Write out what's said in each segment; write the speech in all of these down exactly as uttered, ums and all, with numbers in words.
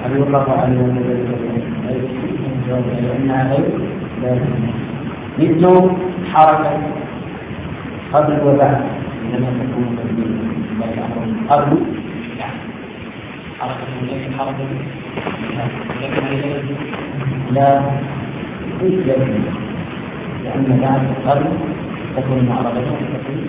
هل يطلق على لأنها غير لازم، مثل حركة قبل وبعد لما تكون قبل حركة ليس حركة لا ليس لازم، لأن بعد قبل تكون معرضة تكون.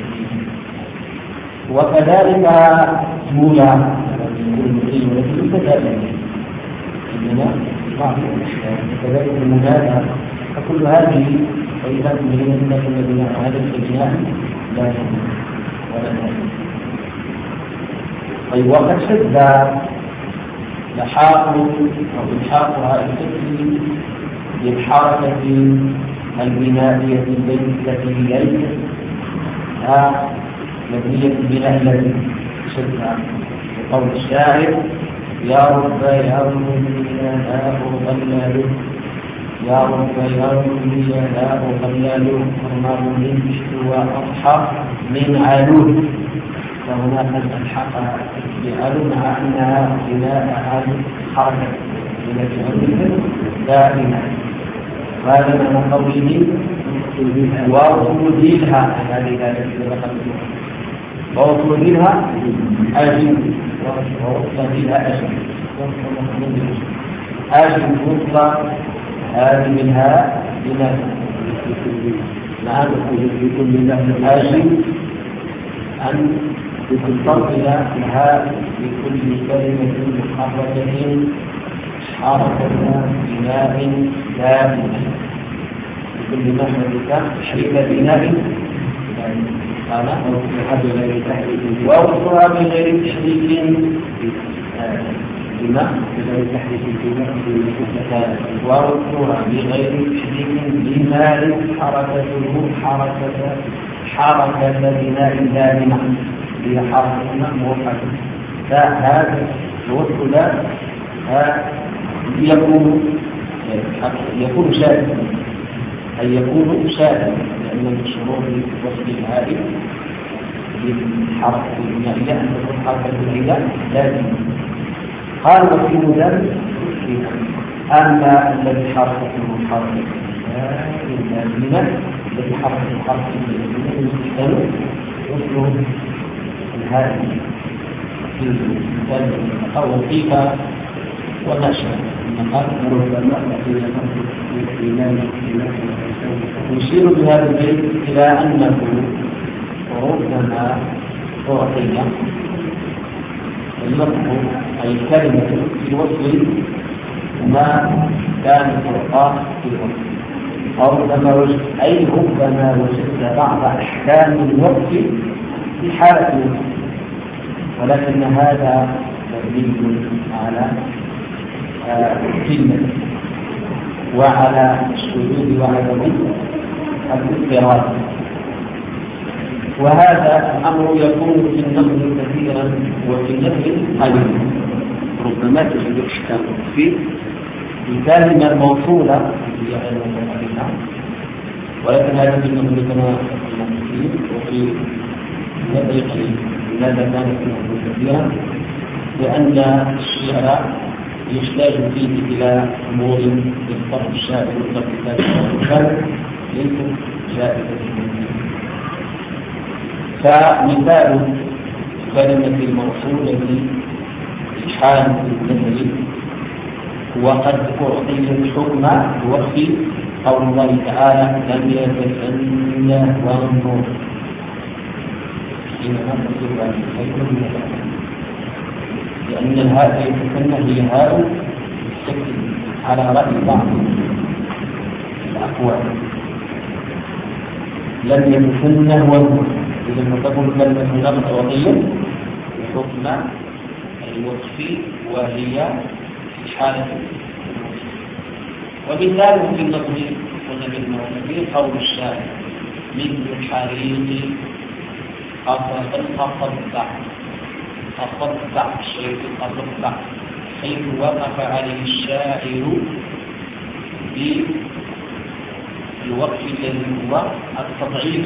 وكذلك مولى يكون كذلك إنما بعض الأشياء كذلك المنادى، فكل هذه وإذا كنا الذين هذا الإجناء لا يهم ولا يهم. طيب وقد شد لحاق أو إلحاق هذه التكليف بالحركة البنائية التي ليست مبنية البناء الذي شدها، بقول الشاعر يا رب يا رب لا أغلل يا رب يا رب لا أغلل أمر من اشتوى أضحى من علول، فهناك الحق بعلو مع أنها بناء هذه الحركة التي دائما. هذا من قوله وأصولها هذه وأصولها أجل وأصولها أجل أجل مطلق هذه منها بناء نعم في كل لحظة أجل أن تنتقل لها في كل كلمة محركة حركة بناء دائما في كل محركة حركة بناء وأخرى بغير تحريك بما بغير تحريك وأخرى بغير تحريك بما حركته حركة حركة بناء دائمة هي حركة موحدة. فهذا الوصل يكون يكون شاذا أي يكون شاذا، لأن من شروط وصل الهائل بالحركة البنائية أن تكون حركة بنائية لازمة. قال وفي ذلك أما الذي حركته حركة لازمة الذي حركته حركة لازمة وصله الهائل في ذلك أو كيف ونشأ يشير بهذا البيت إلى أنه ربما أعطي اللفظ أي كلمة في وصل ما كان فرقات في الوصل، أو ربما وجد أي ربما وجدت بعض أحكام الوصل في حالة الوصل، ولكن هذا مبني على كلمة وعلى الشذوذ وعدم الاضطراد. وهذا الأمر يكون في النقل كثيرا وفي النقل قليلا، ربما تجد إشكال فيه بكلمة موصولة ولكن هذا في النقل كما كثير وفي النقل قليل. لماذا كان في النقل كثيرا؟ لأن الشعر يحتاج فيه إلى أمور يضطر الشاعر يضطر ليست جائزة. فمثال كلمة الموصولة في حال النهي وقد أعطي الحكم وفي قول الله تعالى لم يتسنى وانظر حينما تصير عن لأن الهاء يتسنى هي هاء السكن على رأي بعض الأقوال. لم يتسنى وانظر إذا ما تقول كلمة نقص وقيا حكم الوصف وهي في حالة الوصف. ومثاله في النقل قلنا بالمعتبر قول الشاعر مثل حريق أصدع أصدع الشيء أصدع حيث وقف عليه الشاعر بالوقف الذي هو التضعيف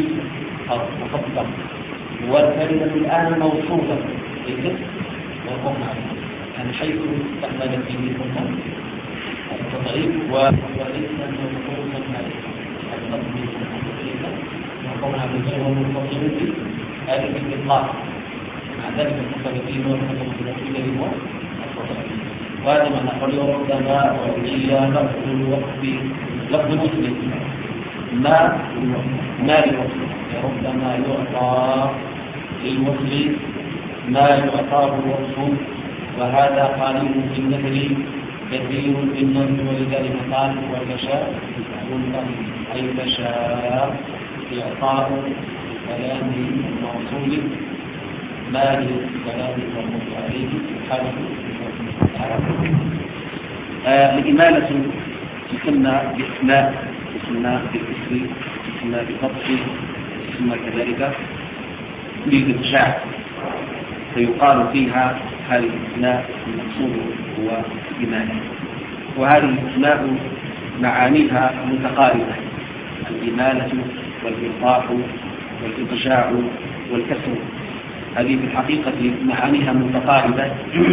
أصدع، والكلمة الآن موصولة ليست وقفنا عليه يعني حيث استعمل فيه الحكم التضعيف وليس موقوفا عليه التضعيف وقولها بالجوة المنفصل به هذه الإطلاق مع ذلك المختلفين والمختلفين هو التضعيف وهذا ما نقول ربما وإيا لفظ الوقت لفظ مسلم ما ما للوصل ربما يعطى للوصل ما يعطاه الوصف وهذا قليل في النثر كثير في النثر ولذلك قال وتشاء أي تشاء إعطاء كلام الموصول ما للكلام الموصول عليه حاله الإمالة تسمى بإسماء تسمى بالاسم تسمى بخط تسمى كذلك بالإرجاع فيقال فيها هذه الأسماء المقصود هو الإمالة وهذه الأسماء معانيها متقاربة الإمالة والإلقاح والإضجاع والكسر هذه في الحقيقة معانيها متقاربة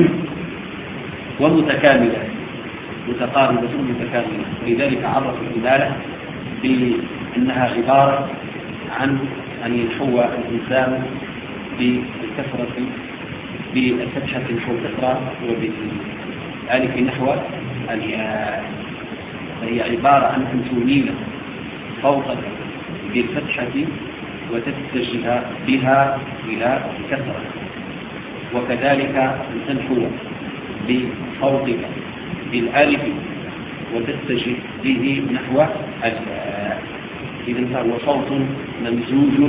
ومتكاملة متقاربة ومتكاملة ولذلك عرف الإمالة بأنها عبارة عن أن ينحو الإنسان بالكسرة بالفتحة والكسرة وبالألف نحو الياء فهي عبارة عن أن تميل فوقك بالفتحة وتتجه بها إلى الكسرة وكذلك أن تنحو بفوقك بالألف وتتجه به نحو الياء إذن فهو صوت ممزوج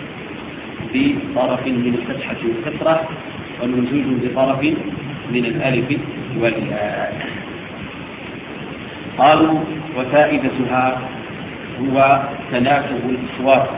بطرف من الفتحة والكسرة وممزوج بطرف من الألف والياء قالوا وفائدتها هو تناسب الأصوات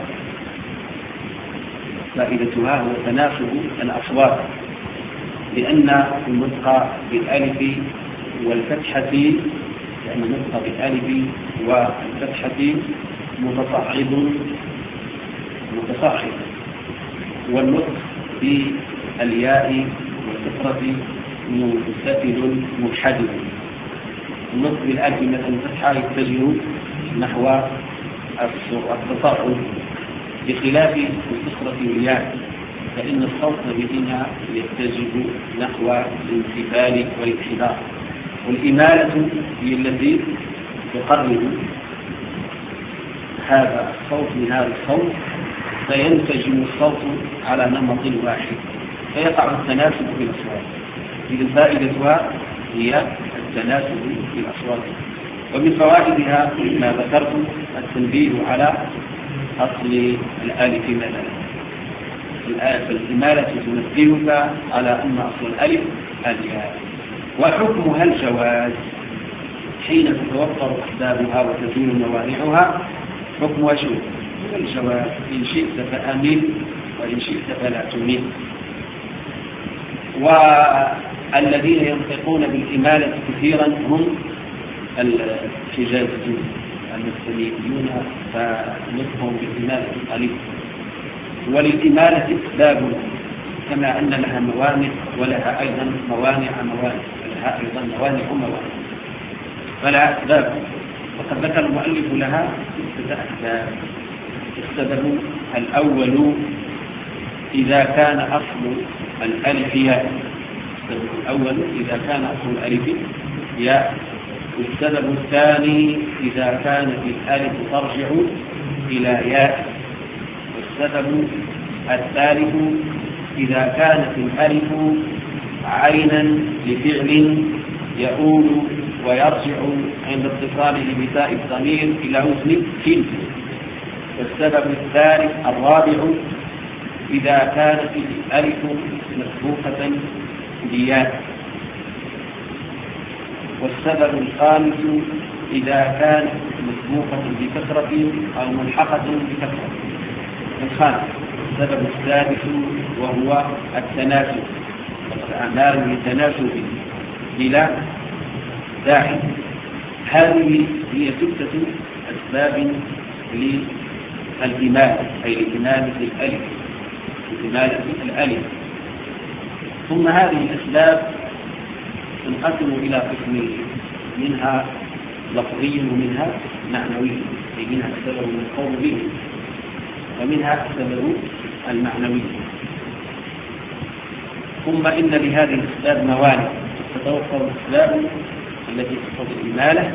فائدتها هو تناسب الأصوات لأن النطق بالألف والفتحة لأن النطق بالألف والفتحة متصاعد متصاعد والنطق بالياء والكسرة منسفل منحدر النطق بالألف مثلا الفتحة يتجه نحو التصاعد بخلاف الكسرة والياء فإن الصوت بهما يتجه نحو الانسفال والانحدار والإمالة هي التي تقرب هذا الصوت من هذا الصوت فينسجم الصوت على نمط واحد فيقع التناسب في الأصوات إذن فائدتها هي التناسب في الأصوات ومن فوائدها ما ذكرت التنبيه على أصل الألف مثلا فالإمالة تنبهك على أن أصل الألف الياء وحكمها الجواز حين تتوفر أسبابها وتزول موانعها حكمها شو هو الجواز إن شئت فأمن وإن شئت فلا تمن والذين ينطقون بالإمالة كثيرا هم الحجازيون المسلميون فنطقهم بالإمالة قليل وللإمالة أسباب كما أن لها موانع ولها أيضا موانع موانع لها أيضا موانع موانع فلا أسباب وقد ذكر المؤلف لها ستة أسباب السبب الأول إذا كان أصل الألف ياء السبب الأول إذا كان أصل الألف ياء والسبب الثاني إذا كانت الألف ترجع إلى ياء والسبب الثالث إذا كانت الألف عينا لفعل يؤول ويرجع عند اتصاله بتاء الضمير إلى وزن كلمة والسبب الثالث الرابع إذا كانت الألف مسبوقة بياء والسبب الخامس إذا كانت مسبوقة بكثرة أو ملحقة بكثرة الخامس السبب السادس وهو التناسب الأعمال للتناسب بلا داعي هذه هي ستة أسباب للإمالة أي لإمالة الألف لإمالة الألف ثم هذه الأسباب تنقسم إلى قسمين، منها لفظي ومنها معنوي، أي منها السبب المقول به ومنها السبب المعنوي. ثم إن لهذه الأسباب موانع تتوفر الأسباب التي تقتضي الإمالة،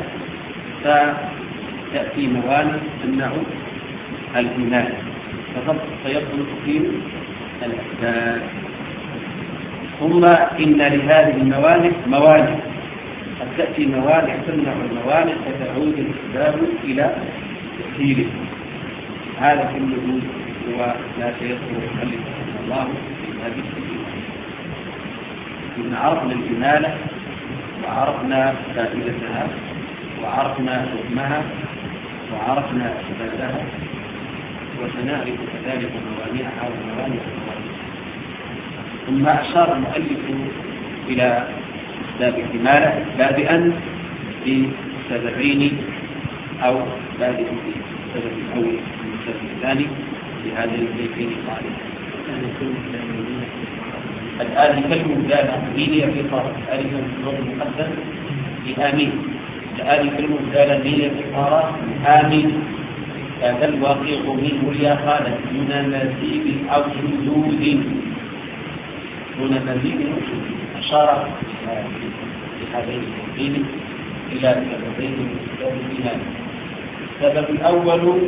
فتأتي موانع تمنع الإمالة فيبطل تقييم الأسباب. ثم إن لهذه الموانع موانع قد تأتي موانع تمنع الموانع فتعود الأسباب إلى تسهيله. هذا كله هو لا سيذكر المؤلف رحمه الله في هذه الكلمة. إن عرفنا الإمالة وعرفنا فائدتها وعرفنا حكمها وعرفنا أسبابها، وسنعرف كذلك موانعها وموانع الموانع. ثم أشار المؤلف إلى أسباب الإمالة بادئا بسببين أو بادئا بالسبب الأول والسبب الثاني بهذين البيتين الصالحين. الآن كالمبدالة نية في طرف الآن كالمبدالة المقدم بآمين. الآن كالمبدالة نية في طرف آمين. هذا الواقع منه يا خالد دون مزيد أو شذوذ، دون مزيد أشار بهذين البيتين إلى سببين من أسباب الإيمان. السبب الأول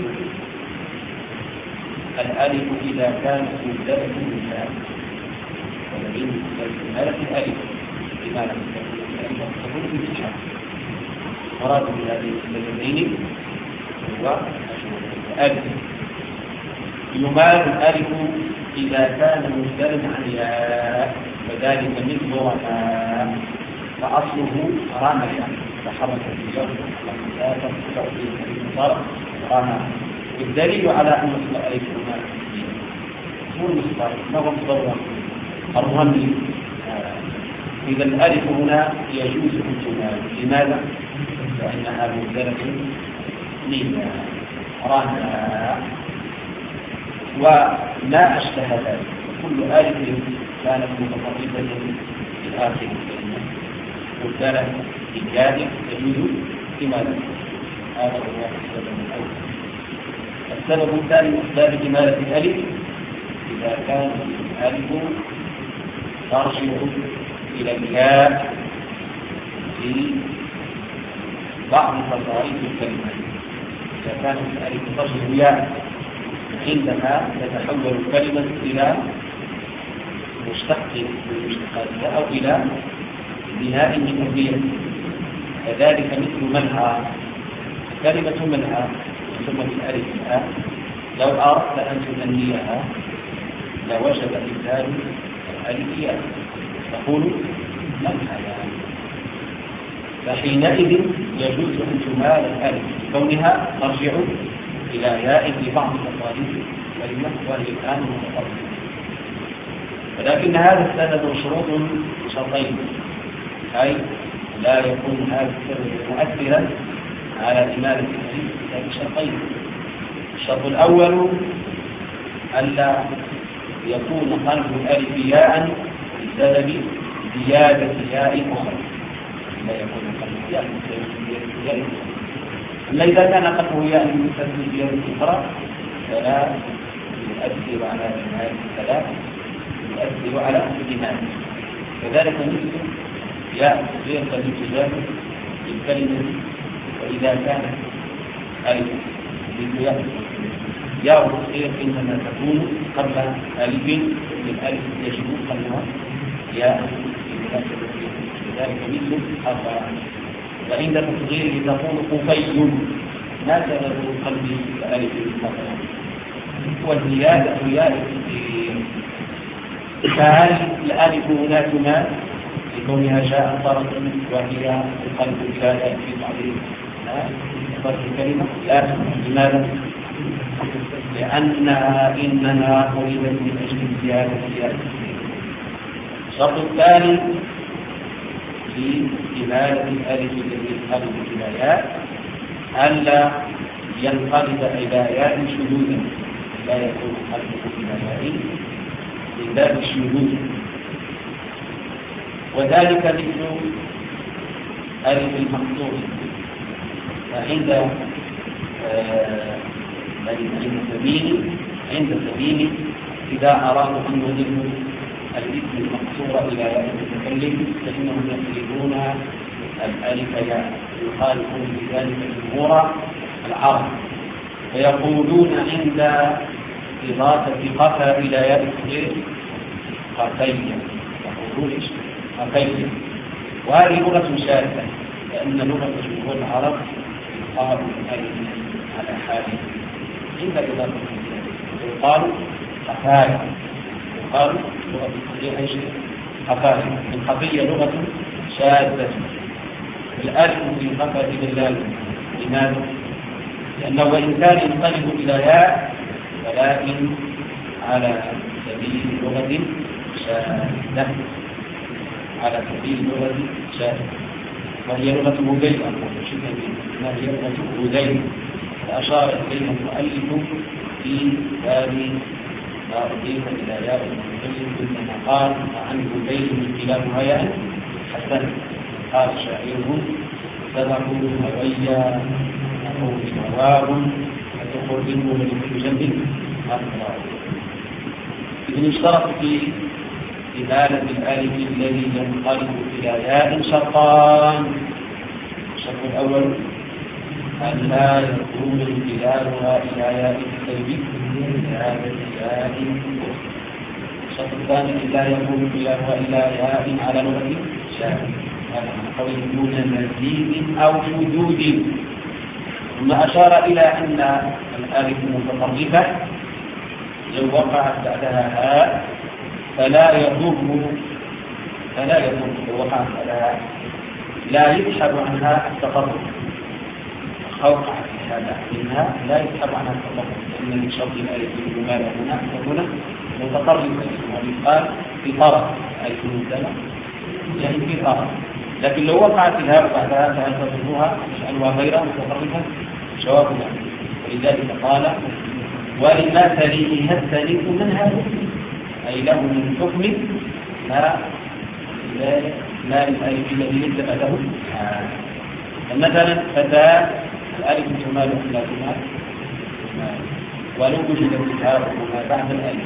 الألف إذا كانت مبدلة بالله، والذين مبدلة بالله في الألف لماذا مبدلة بالله تقول بالإشعار. مراد بهذه السببين هو الألف. يمال الألف إذا كان مبدلا عن ياء، فذلك مثل رمى، فأصله رمى تحرك في الجو لا تستطيع في المصدر رمى. الدليل على أن مصدر ألف رمى هو المصدر، ما هو مصدر الرمي. إذا الألف هنا يجوز أن تمال. لماذا؟ لأنها مبدلة من رمى وما أشبه ذلك. كل ألف كانت متطرفة في آخر الكلمة مبدلة بالجاد يجوز إمالة. هذا هو السبب الأول. السبب الثاني من أسباب إمالة الألف إذا كان الألف ترجع إلى الياء في بعض تصاريف الكلمة. إذا كانت الألف ترجع ياء عندما تتحول الكلمة إلى مشتق من مشتقاتها أو إلى بناء من أبنية. كذلك مثل منهى، كلمة منهى ثم بالألف الآن لو أردت أن تثنيها لوجب إبدال الألف ياء تقول منهى، فحينئذ يجوز أن تمال الألف كونها ترجع إلى ياء في بعض تصاريف الكلمة وهي الآن متطرفة. ولكن هذا السبب شروط شرطين، أي لا يكون هذا السبب مؤثرا على إمالة الألف إلا بشرطين. الشرط الأول ألا يكون قلب الألف ياء بسبب زيادة ياء أخرى، لا يكون قلب ياء بسبب ياء أخرى. أما إذا كان قلبه ياء بسبب زيادة أخرى فلا يؤثر على إمالة الثلاث، يؤثر على الإمالة. كذلك مثل ياء غير الالتزام بالكلمة، وإذا كانت ألف مثل ياء ياء التصغير إنما تكون قبل ألف، الألف يجب قبلها ياء كذلك مثل أربعة. وعند تصغيره تقول قفي، ما سبب قلب الألف بالقطع؟ والزيادة ياء التصغير. فهل الألف هنا تمال لكونها جاء طرف وهي القلب الجاء في بعض الكلمة؟ لا. لماذا؟ لأنها إنما قلبت من أجل زيادة زيادة. الشرط الثاني في إمالة الألف الذي ينقلب إلى ياء ألا ينقلب إلى ياء شذوذا، لا يكون قلبه إلى ياء من باب الشذوذ. وذلك مثل ألف المقصود. فعند عند سبيل عند سبيل إذا أرادوا أن يضيفوا الاسم المقصور إلى ياء المتكلم فإنهم يقلبون الألف ياء، يخالفون بذلك جمهور العرب، فيقولون عند إضافة قفا إلى ياء الصغير قفيا، يقولون قفيا. وهذه لغة شاذة، لأن لغة جمهور العرب يقال الألف على حاله عند إضافة يقال قفايا، يقال لغة الصغير أي شيء قفايا. القفية لغة شاذة. الألف في قفا بالله لماذا؟ لأنه وإن كان ينقلب إلى ياء ولكن على سبيل لغة شاذة، على سبيل لغة شاذة، وهي لغة هذيل، ما هي لغة هذيل، فأشار إليها المؤلف في باب ما أضيف إلى ياء المتكلم كما قال عن هذيل كلاهما ياء حسن. قال شاعره سبقوا هويا أو شواب فتخرجوا لكل جنب أكبر. إذن اشترط في إزالة الألف الذي ينقلب إلى ياء شرطان. الشرط الأول أن لا يكون انقلابها إلى ياء الكلب إزالة ياء. الشرط الثاني أن لا يكون انقلابها إلى ياء على لغة شاذ، هذا قول دون مزيد أو شذوذ. ثم أشار إلى أن الألف متطرفة لو وقعت بعدها هاء فلا يضر فلا يضر لو وقعت بعدها لا يسحب عنها التطرف. وقعت في هذا منها لا يسحب عنها التطرف، لأن من شرط الألف الممالة هنا هنا متطرفة، ويقال في طرف أي في مبتدأ يعني في طرف. لكن لو وقعت الهاء بعدها فهل تضرها يجعلها غير متطرفة؟ جواب لا. ولذلك قال ولمثله الثالث من هذا، أي له من حكم ما لا الألف الذي ليس بعده. مثلا فتاة الألف تمال إلى تمال، ولو وجدت الهاء ما بعد الألف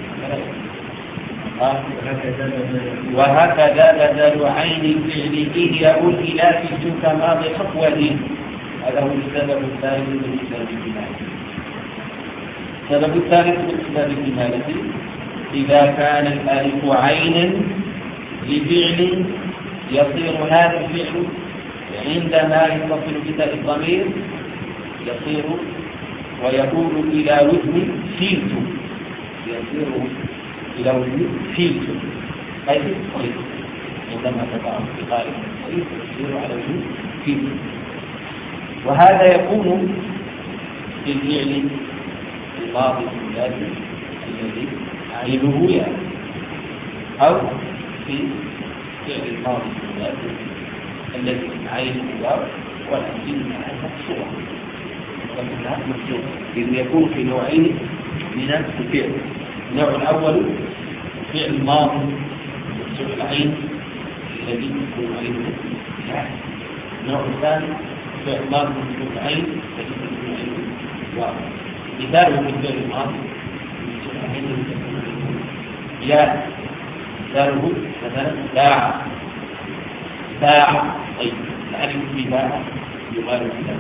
وهكذا بدل عين الفعل إذ يقول إلى في كما بحقوة. هذا هو السبب الثالث من إسباب الكمالة. السبب الثالث من إسباب الكمالة إذا كان الألف عينا لفعل يصير هذا الفعل عندما يتصل بتاء الضمير يصير ويقول إلى وزن فيلت، يصير إلى وزن فيلت أي فيلت، عندما تقع في قائل يصير على وزن فيلت. وهذا يكون في الفعل الماضي اللازم الذي عينه ياء، أو في فعل الماضي اللازم الذي عينه واو والعين مكسورة ولكنها مكسورة. إذ يكون في نوعين من الفعل. النوع الأول فعل ماضي مكسور العين الذي يكون عينه ياء. النوع الثاني فعل ماضي مكسور العين الذي يكون عينه واو. مثاله في الفعل الماضي مكسور العين ياء، مثاله مثلا باع باع. طيب الألف في باع يقال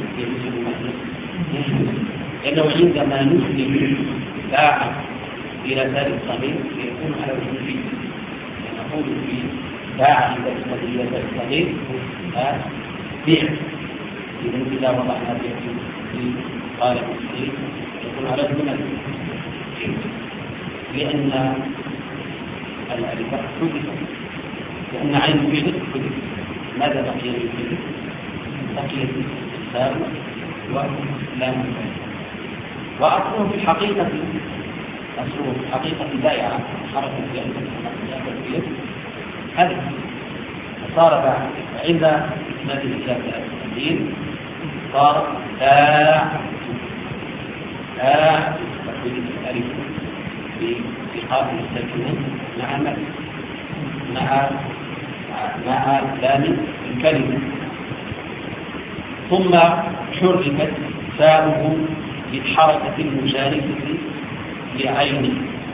لأنه عندما نسلم باع إلى ذلك الصغير يكون على وجه فيه. نقول في باع عند الصغير الصغير بيع، إذا إذا وضعنا في قال الصغير يكون على وجه فيه، لأن الألف حدث، لأن عين فيه حدث. ماذا بقي من فيه؟ بقي الإسلام ولام. وأصله في الحقيقة أصله في الحقيقة بائعة حركة في أن هذا صار بعد عند إسناد الإسلام الدين صار باع باع تقول الألف في قابل السكنين مع مع مع لام الكلمة، ثم حركت تاؤه بالحركة المجانسة لعينه،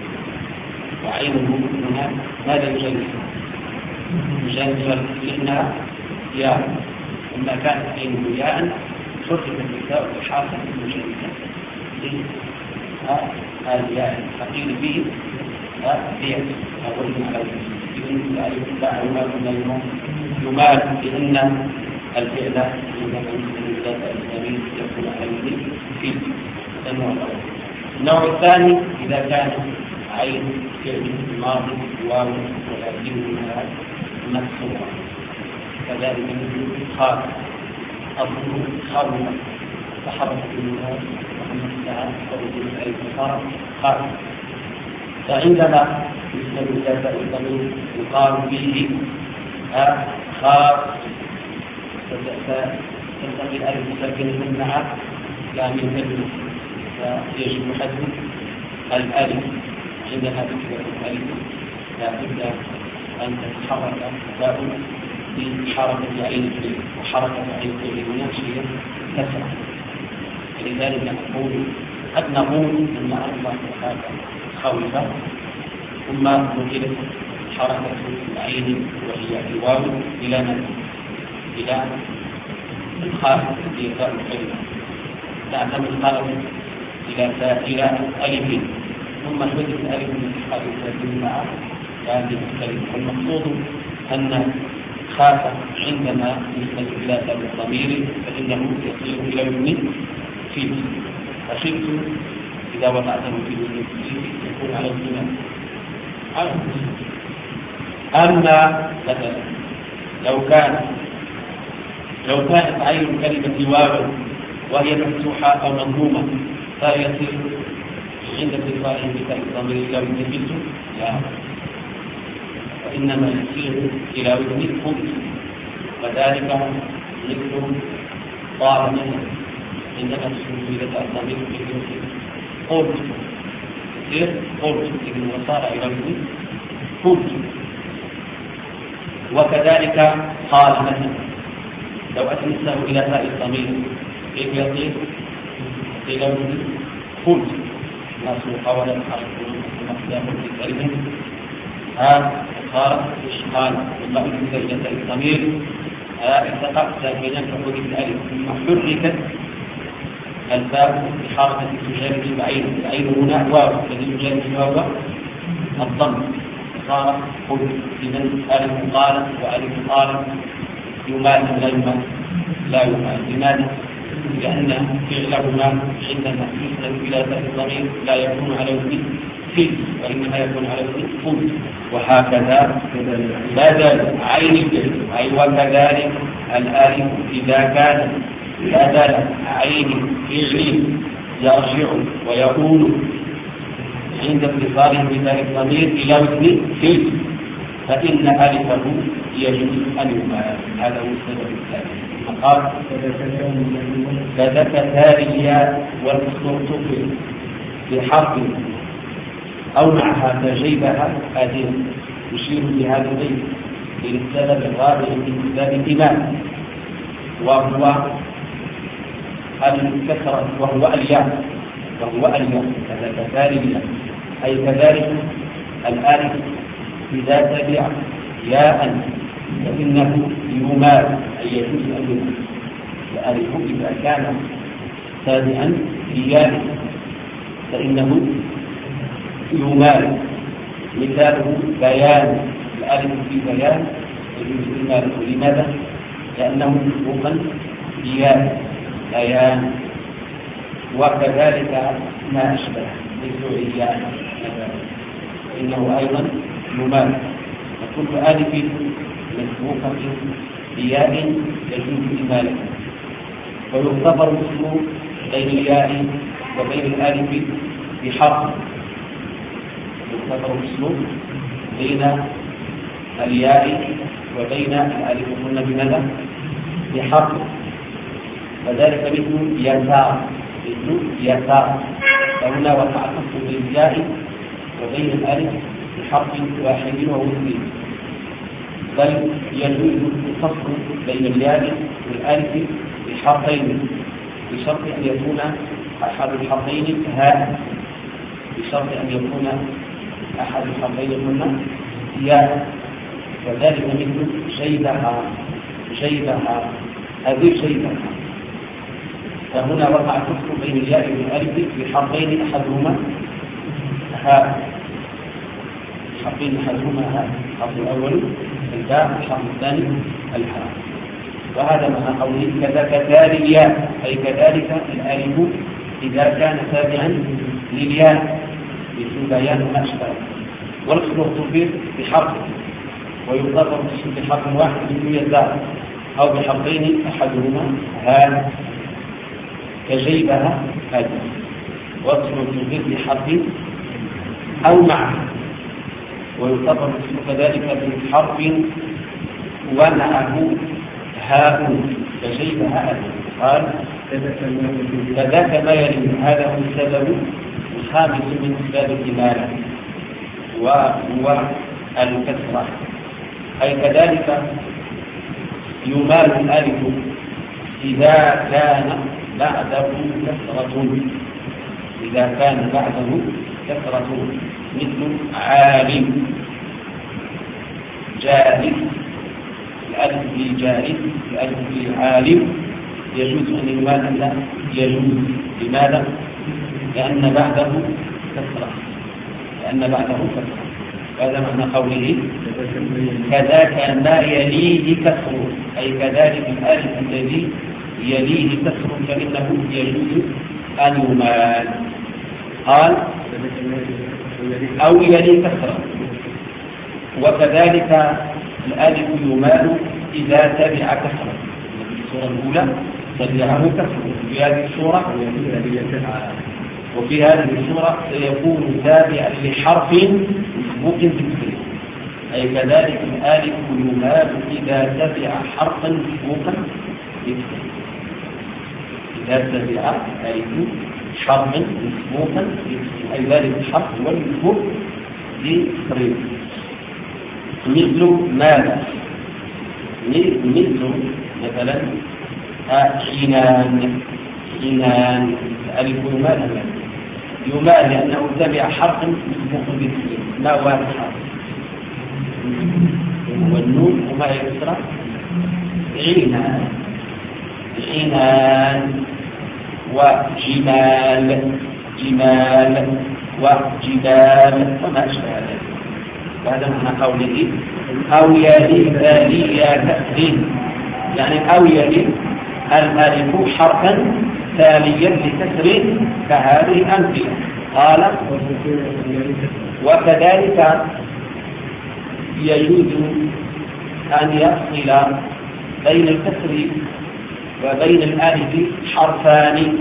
وعينه هنا ماذا يجانسه؟ يجانس لأنها ياء، لما كانت عينه ياء حركت التاء بالحركة المجانسة الياء الثقيل به بيت أقول على يمال لأن الفعل عندما يكون ذات الإسلامي يكون على اليمين في النوع الأول. النوع الثاني إذا كان عين فعل ماضي واو ولكنها مكسورة، كذلك مثل خاف أصله خرم تحرك منها وحملتها خروج الألف صار خاف. فعندما يسمى ذات الضمير يقال فيه خاف، فتنتقل الألف ساكنة مع لام الكلمة، فيجب حذف الألف عندما تكتب الألف لا بد أن تتحرك تاء بحركة عين الفعل، وحركة عين الفعل هنا هي كسرة. لذلك نقول قد نقول أن الله تعالى خوفة ثم نقلت حركة العين وهي الواو إلى من؟ إلى الخاء في تاء الكلمة، تعتمد الخاء إلى إلى ألف ثم حذف الألف من الحرف الذي مع هذه الكلمة. والمقصود أن خاف عندما يسند إلى تاء الضمير فإنه يصير إلى اليمين فيه، فخفت إذا وضعته في اليمين يكون على اليمين. أما مثلا لو كان لو كانت عين الكلمة واو وهي مفتوحة أو مضمومة فيصير عند اتصاله بتاء الضمير إلى وزن لا، وإنما يصير إلى وزن خبز، وذلك مثل طار منه عندما تكون في بتاء الضمير قلت يصير قلت إذن وصار إلى وزن خبز. وكذلك قال مثلا لو أتنسه إلى تاء الضمير كيف يصير؟ إلى وزن خبز نصر قولا حرفون ومقدام في كلمة ها قال قال ثم أتنسه إلى تاء الضمير التقى ساكنا كحروف الألف ثم حركت الباء بحركة تجانب العين، العين هنا واو الذي يجانب الواو الضم صار قل لمن ألف قالت وألف قالت يمال لا يمال لا يمال. لماذا؟ لأن فعلهما عندما يسند إلى تاء الضمير لا يكون على وزن فيه وإنما يكون على وزن فل. وهكذا بدل عين الفعل أي وكذلك الآلف إذا كان بدل عين فعل يرجع ويقول عند اتصاله بتاء الضمير إلى وزن فل فإن ألفه يجوز أن يمال. هذا هو السبب الثاني. قال فذاك التالية والمستطفل بحرف أو معها فجيبها هذه يشير بهذا البيت للسبب الرابع من باب الإمام وهو الكسرة وهو الياء وهو الياء فذاك التالية أي كذلك الآلف إذا تبع ياء فإنه يمال أي يجوز أن يمال. الألف إذا كان تابعا لياء فإنه يمال. مثاله بيان، الألف في بيان يجوز إماله. لماذا؟ لأنه مسبوقا بياء بيان. وكذلك ما أشبه مثل عيان فإنه أيضا يمال. وكل ألف مسبوقة بياء يجوز إماله. ويغتفر الاسم بين الياء وبين الألف بحرف. يغتفر الاسم بين الياء وبين الألف قلنا بماذا؟ بحرف. وذلك مثل يسار مثل يسار فهنا وقع الفصل بين الياء وبين الألف بحرف واحد وهو اثنين. بل يجوز الفصل بين الياء والالف بحرفين بشرط ان يكون احد الحرفين هاء بشرط ان يكون احد الحرفين هنا ياء وذلك مثل شيبها شيبها هذه شيبها فهنا وقع الفصل بين الياء والالف بحرفين احدهما هاء حرفين احدهما هاء الحرف الاول الباء والحرف الثاني الحاء وهذا مع قوله كذا كذلك الياء أي كذلك الألف إذا كان تابعا للياء مثل بيان ما أشبه والأصل اختلف بحرف ويضرب بحرف واحد مثل يزال أو بحرفين أحدهما هاء كجيبها هذا والأصل اختلف بحرف أو مع ويضرب كذلك بحرف ومعه هاء فشيبها قال كذاك ما يلي هذا هو السبب الخامس من أسباب الإمالة وهو الكسرة أي كذلك يمال الألف إذا كان بعده كسرة إذا كان بعده كسرة مثل عالم جالس الألف في جالس الألف في عالم يجوز أن يمال لا يجوز لماذا؟ لأن بعده كسرة لأن بعده كسرة هذا معنى قوله كذاك ما يليه كسر أي كذلك الألف الذي يليه كسر فإنه يجوز أن يمال قال أو يليه كسرة وكذلك الألف يمال إذا تبع كسرة في السورة الأولى تبعه كسرة في هذه السورة وفي هذه السورة سيكون تابعا لحرف مسبوق بكسره أي كذلك الألف يمال إذا تبع حرفا مسبوقا بكسره إذا تبع ألف حرفا مسبوقا بكسره أي ذلك الحرف هو المسبوق بكسره مثل ماذا مثل مثلا حنان حنان الألف يمال يمال لأنه تبع حرف مسبوق بكسره ما هو هذا الحرف والنون وما يكسر عنان عنان وجمال جمال وجدال وما أشبه ذلك هذا معنى قوله أو يلي ذليا كسر يعني أو يلي الألف حرفا تاليا لكسر كهذه الأمثلة قال وكذلك يجوز أن يفصل بين الكسر وبين الألف حرفان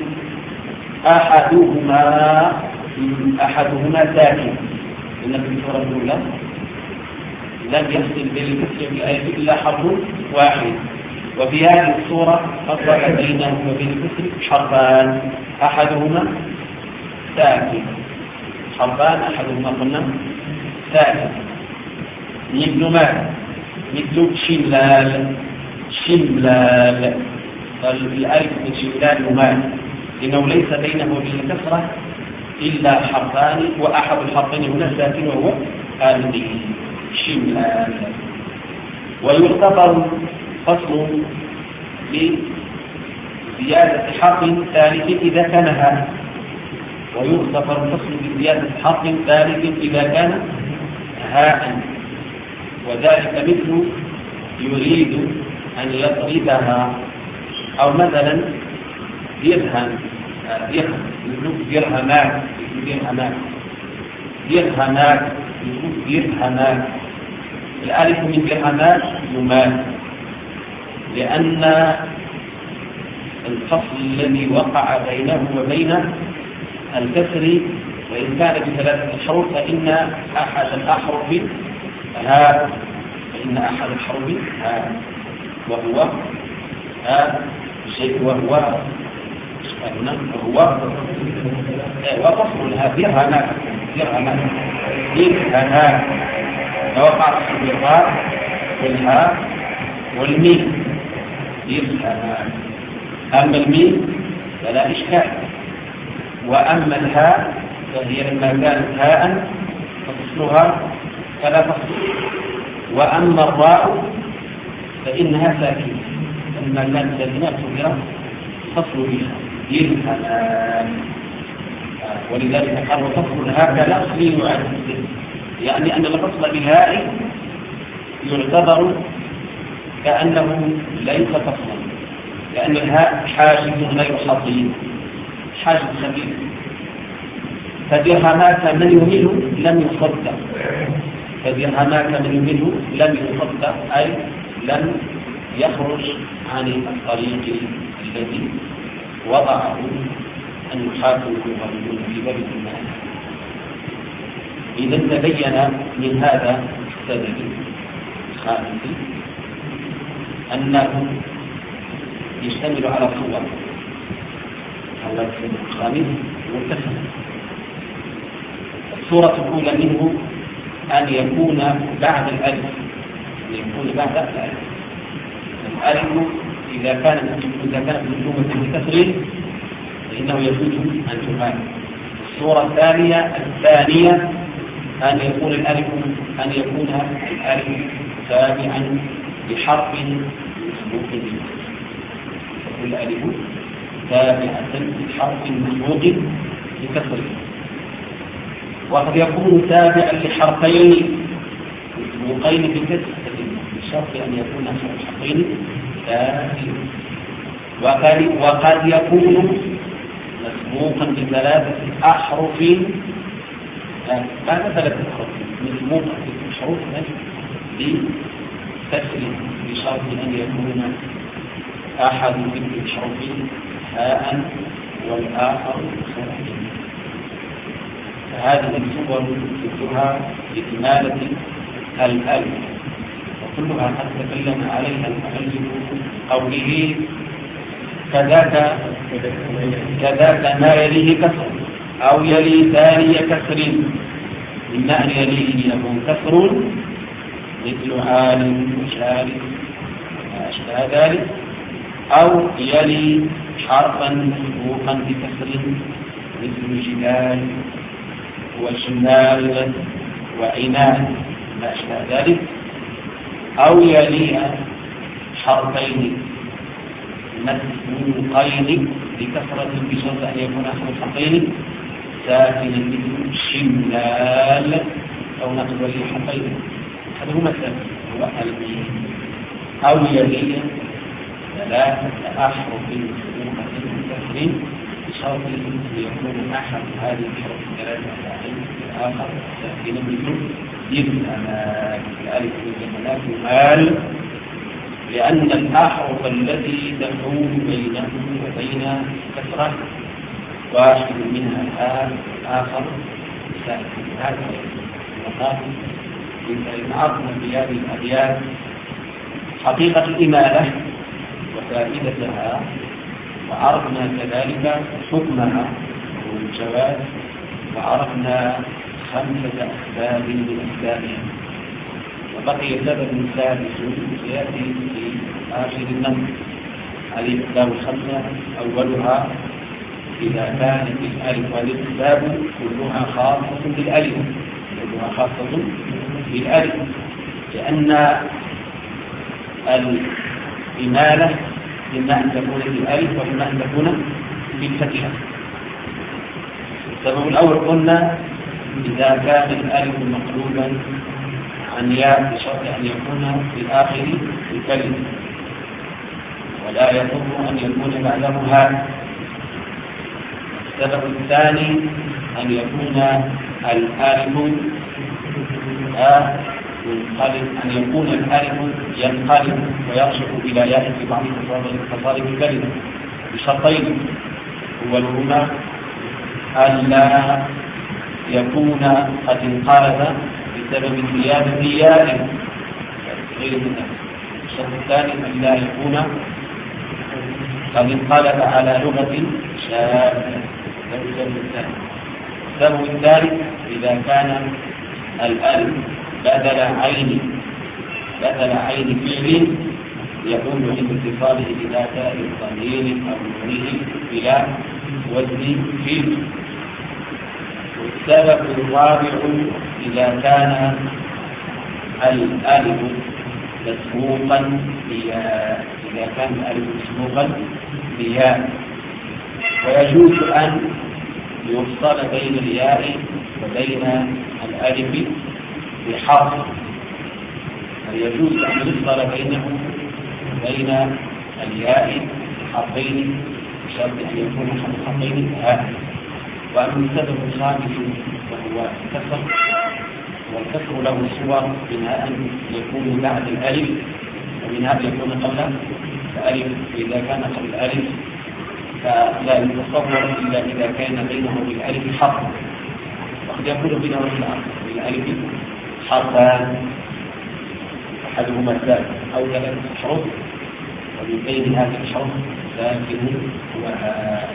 أحدهما أحدهما ساكن إن في السورة الأولى لم يفصل بين الكسر والألف إلا حرف واحد وفي هذه السورة فصل بينه وبين الكسر حرفان أحدهما ساكن حرفان أحدهما قلنا ساكن مثل ما مثل شملال شملال الألف من شملال يمال لأنه ليس بينه وبين الكسرة إلا حرفان وأحد الحرفين هنا ساكن وهو هذه شملال ويعتبر فصل بزيادة حرف ثالث إذا كان هاء ويعتبر فصل بزيادة حرف ثالث إذا كان هاء وذلك مثل يريد أن يضربها أو مثلا يرهم يرهم يرهمات يرهمات يرهمات يرهمات الألف من يرهمات يمال لأن الفصل الذي وقع بينه وبين الكسر وإن كان بثلاثة أحرف فإن أحد الأحرف ها فإن أحد الحرف ها وهو ها شيء وهو وهو وفصل ها درهمات درهمات درهمات ووقع في الراء والهاء والميم يفهم. أما الميم فلا إشكال، وأما الهاء فهي لما كانت هاء فتصلها فلا تصل، وأما الراء فإنها ساكنة لما كانت ساكنة صغيرة تصل بها يفهم. ولذلك قال وتصل الهاء كالأصل يعد، يعني أن الفصل بالهاء يعتبر كأنه ليس فصلا، لأن الهاء حاجز غير حصين، حاجز خفيف. فدرهماك من يميل لم يصدق، فدرهماك من يميل لم يصدق، أي لم يخرج عن الطريق الذي وضعه النحاة المغربون في باب المال. إذا تبين من هذا السبب الخامس أنه يشتمل على صور. هذا السبب الخامس متفق. الصورة الأولى منه أن يكون بعد الألف، أن يكون بعد الألف. الألف إذا كانت إذا كانت مكتوبة بكسر فإنه يجوز أن تمال. الصورة الثانية الثانية أن يكون الألف أن يكون الألف تابعا لحرف مسبوق به، يكون الألف تابعة لحرف مسبوق بكسره. وقد يكون تابعا لحرفين مسبوقين بكسر بشرط أن يكون حرفين تابعين. وقد يكون مسبوقا بثلاثة أحرف بعد ثلاثة أحرف مسبوقا بحروف بكسر بشرط أن يكون أحد من الحروفين هاء والآخر خاء. فهذه الصور كلها بإمالة الألف، وكلها قد تكلم عليها المؤلف قوله كذاك كذاك ما يليه كسر أو يلي ثاني كسر، إما أن يليه له كسر مثل عالم وشارك وما أشبه ذلك، أو يلي حرفا مسبوقا بكسر مثل جبال وشمال وعناد ما أشبه ذلك، أو يلي حرفين مسبوقين بكسرة بشرط أن يكون أحد الحرفين ساكنا مثل شمال أو نقل ولي حرفين. هذا هو مثل هو الميم. أو يلي ثلاثة أحرف مسبوقة بكسر بشرط أن يكون أحد هذه الحروف الثلاثة الآخر ساكنا مثل يمال. الألف والجمالات يمال لأن الأحرف التي تحول بينه وبين كسرة واحد منها الآن الآخر ساكن. هذا المقام إن عرفنا في هذه الأبيات حقيقة الإمالة وفائدتها، وعرفنا كذلك حكمها والجواز، وعرفنا خمسة أسباب من أسبابها، وبقي سبب سادس سيأتي في آخر النمط. هذه الأسباب الخمسة أولها إذا كانت الألف والأسباب كلها خاصة بالألف، كلها خاصة بالألف، لأن الإمالة إما أن تكون بالألف وإما أن تكون بالفتحة. السبب الأول قلنا إذا كان الألف مقلوبا عن ياء بشرط أن يكون في آخر الكلمة، ولا يضر أن يكون بعده هاء. السبب الثاني أن يكون الألف ينقلب، أن يكون الألف ينقلب ويرجع إلى ياء في بعض تصاريف الكلمة بشرطين، أولهما ألا يكون قد انقلب بسبب زيادة ياء غير منها. الشرط الثاني أن لا يكون قد انقلب على لغة شاذة. السبب الثالث إذا كان الألف بدل عين بدل عين فعل يكون من اتصاله إلى تاء ضمير أو نونه إلى وزن فيه. والسبب الرابع إذا كان الألف مسبوقا بياء، إذا كان الألف مسبوقا بياء، ويجوز أن يفصل بين الياء وبين الألف بحرف، يجوز أن يفصل بينه بين الياء بحرفين بشرط أن يكون حرفين هاء. وأما السبب الخامس وهو الكسر، والكسر له صور، منها أن يكون بعد الألف ومنها أن يكون قبل الألف. إذا كان قبل الألف فلا يتصور إلا إذا كان بينه بالألف حرف، وقد يكون بينه بالألف حرفان أحدهما ساكن أو ثلاثة أحرف، ومن بين هذه الأحرف ساكن وهاء.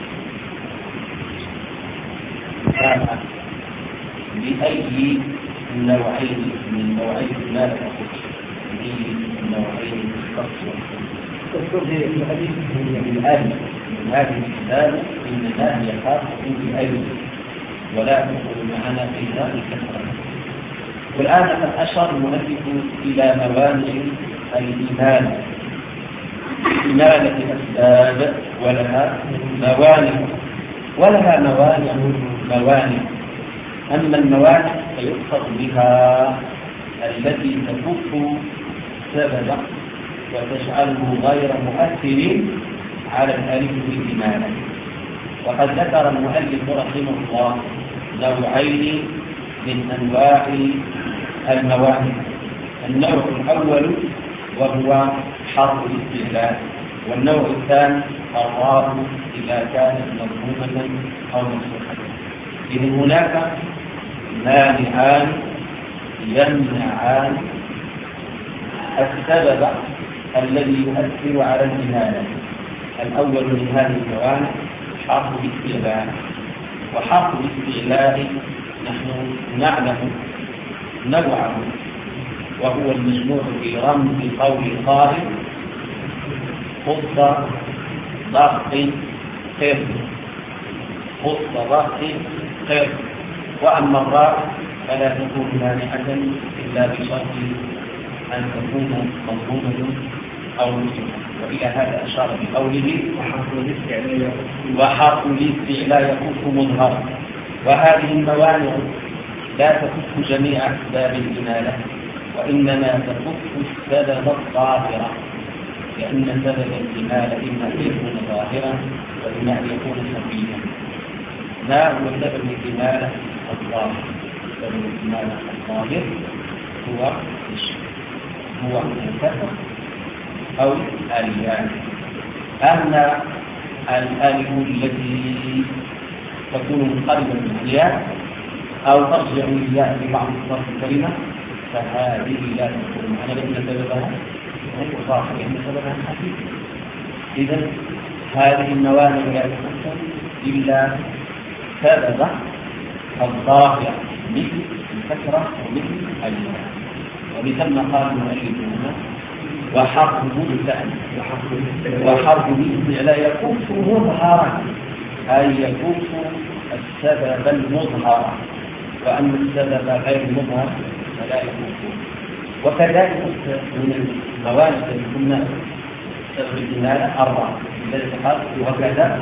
بأي النوعين من نوعين لا تقص بأي النوعين تقص تقص هي الحديث بالآل من هذه الكتاب إنها هي خاصة بأي ولا تقول معنا فيها الكثرة. والآن قد أشار المؤلف إلى موانع الإيمان، إمالة أسباب ولها موانع ولها موانع موانع أما الموانع فيقصد بها التي تكف السبب وتجعله غير مؤثر على الألف بالإمالة. وقد ذكر المؤلف رحمه الله نوعين من أنواع الموانع. النوع الأول وهو حرف الاستعلاء، والنوع الثاني الراء إذا كانت مضمومة أو مفتوحة. إذن هناك مانعان يمنعان السبب الذي يؤثر على الإمالة. الأول من هذه الموانع حرف الاستعلاء، وحرف الاستعلاء نحن نعلم نوعه، وهو المجموع في رمز قول قائل خط ضغط خير، خط ضغط خير. وأما الراء فلا تكون مانعة إلا بشرط أن تكون مضمومة أو مفتوحة. وإلى هذا أشار بقوله وحرف الاستعلاء يكف مظهر. وهذه الموانع لا تكف جميع أسباب الإمالة، وإنما تكف السبب الظاهرة، لأن سبب الإمالة إما أن يكون ظاهرا وإما أن يكون خفيا. ما هو سبب الإمالة الظاهر؟ سبب الإمالة الظاهر هو هو الكسر أو الياء. أما الألف التي تكون منقلبا بالياء أو ترجع الياء في بعض أطراف الكلمة فهذه لا تكون معنى، لأن سببها غير ظاهر، لأن سببها خفيف. إذن هذه الموانع لا تكون إلا سبب الظاهر مثل الكسرة ومثل الياء. وبثم قال المؤلف هنا وحرف مبتدأ وحرف الاستعلاء يكف مظهرا، أي يكف السبب المظهر، وأما السبب غير المظهر فلا يكف. وكذلك من الموانع التي كنا سبب الإمالة أربعة، لذلك قال وكذا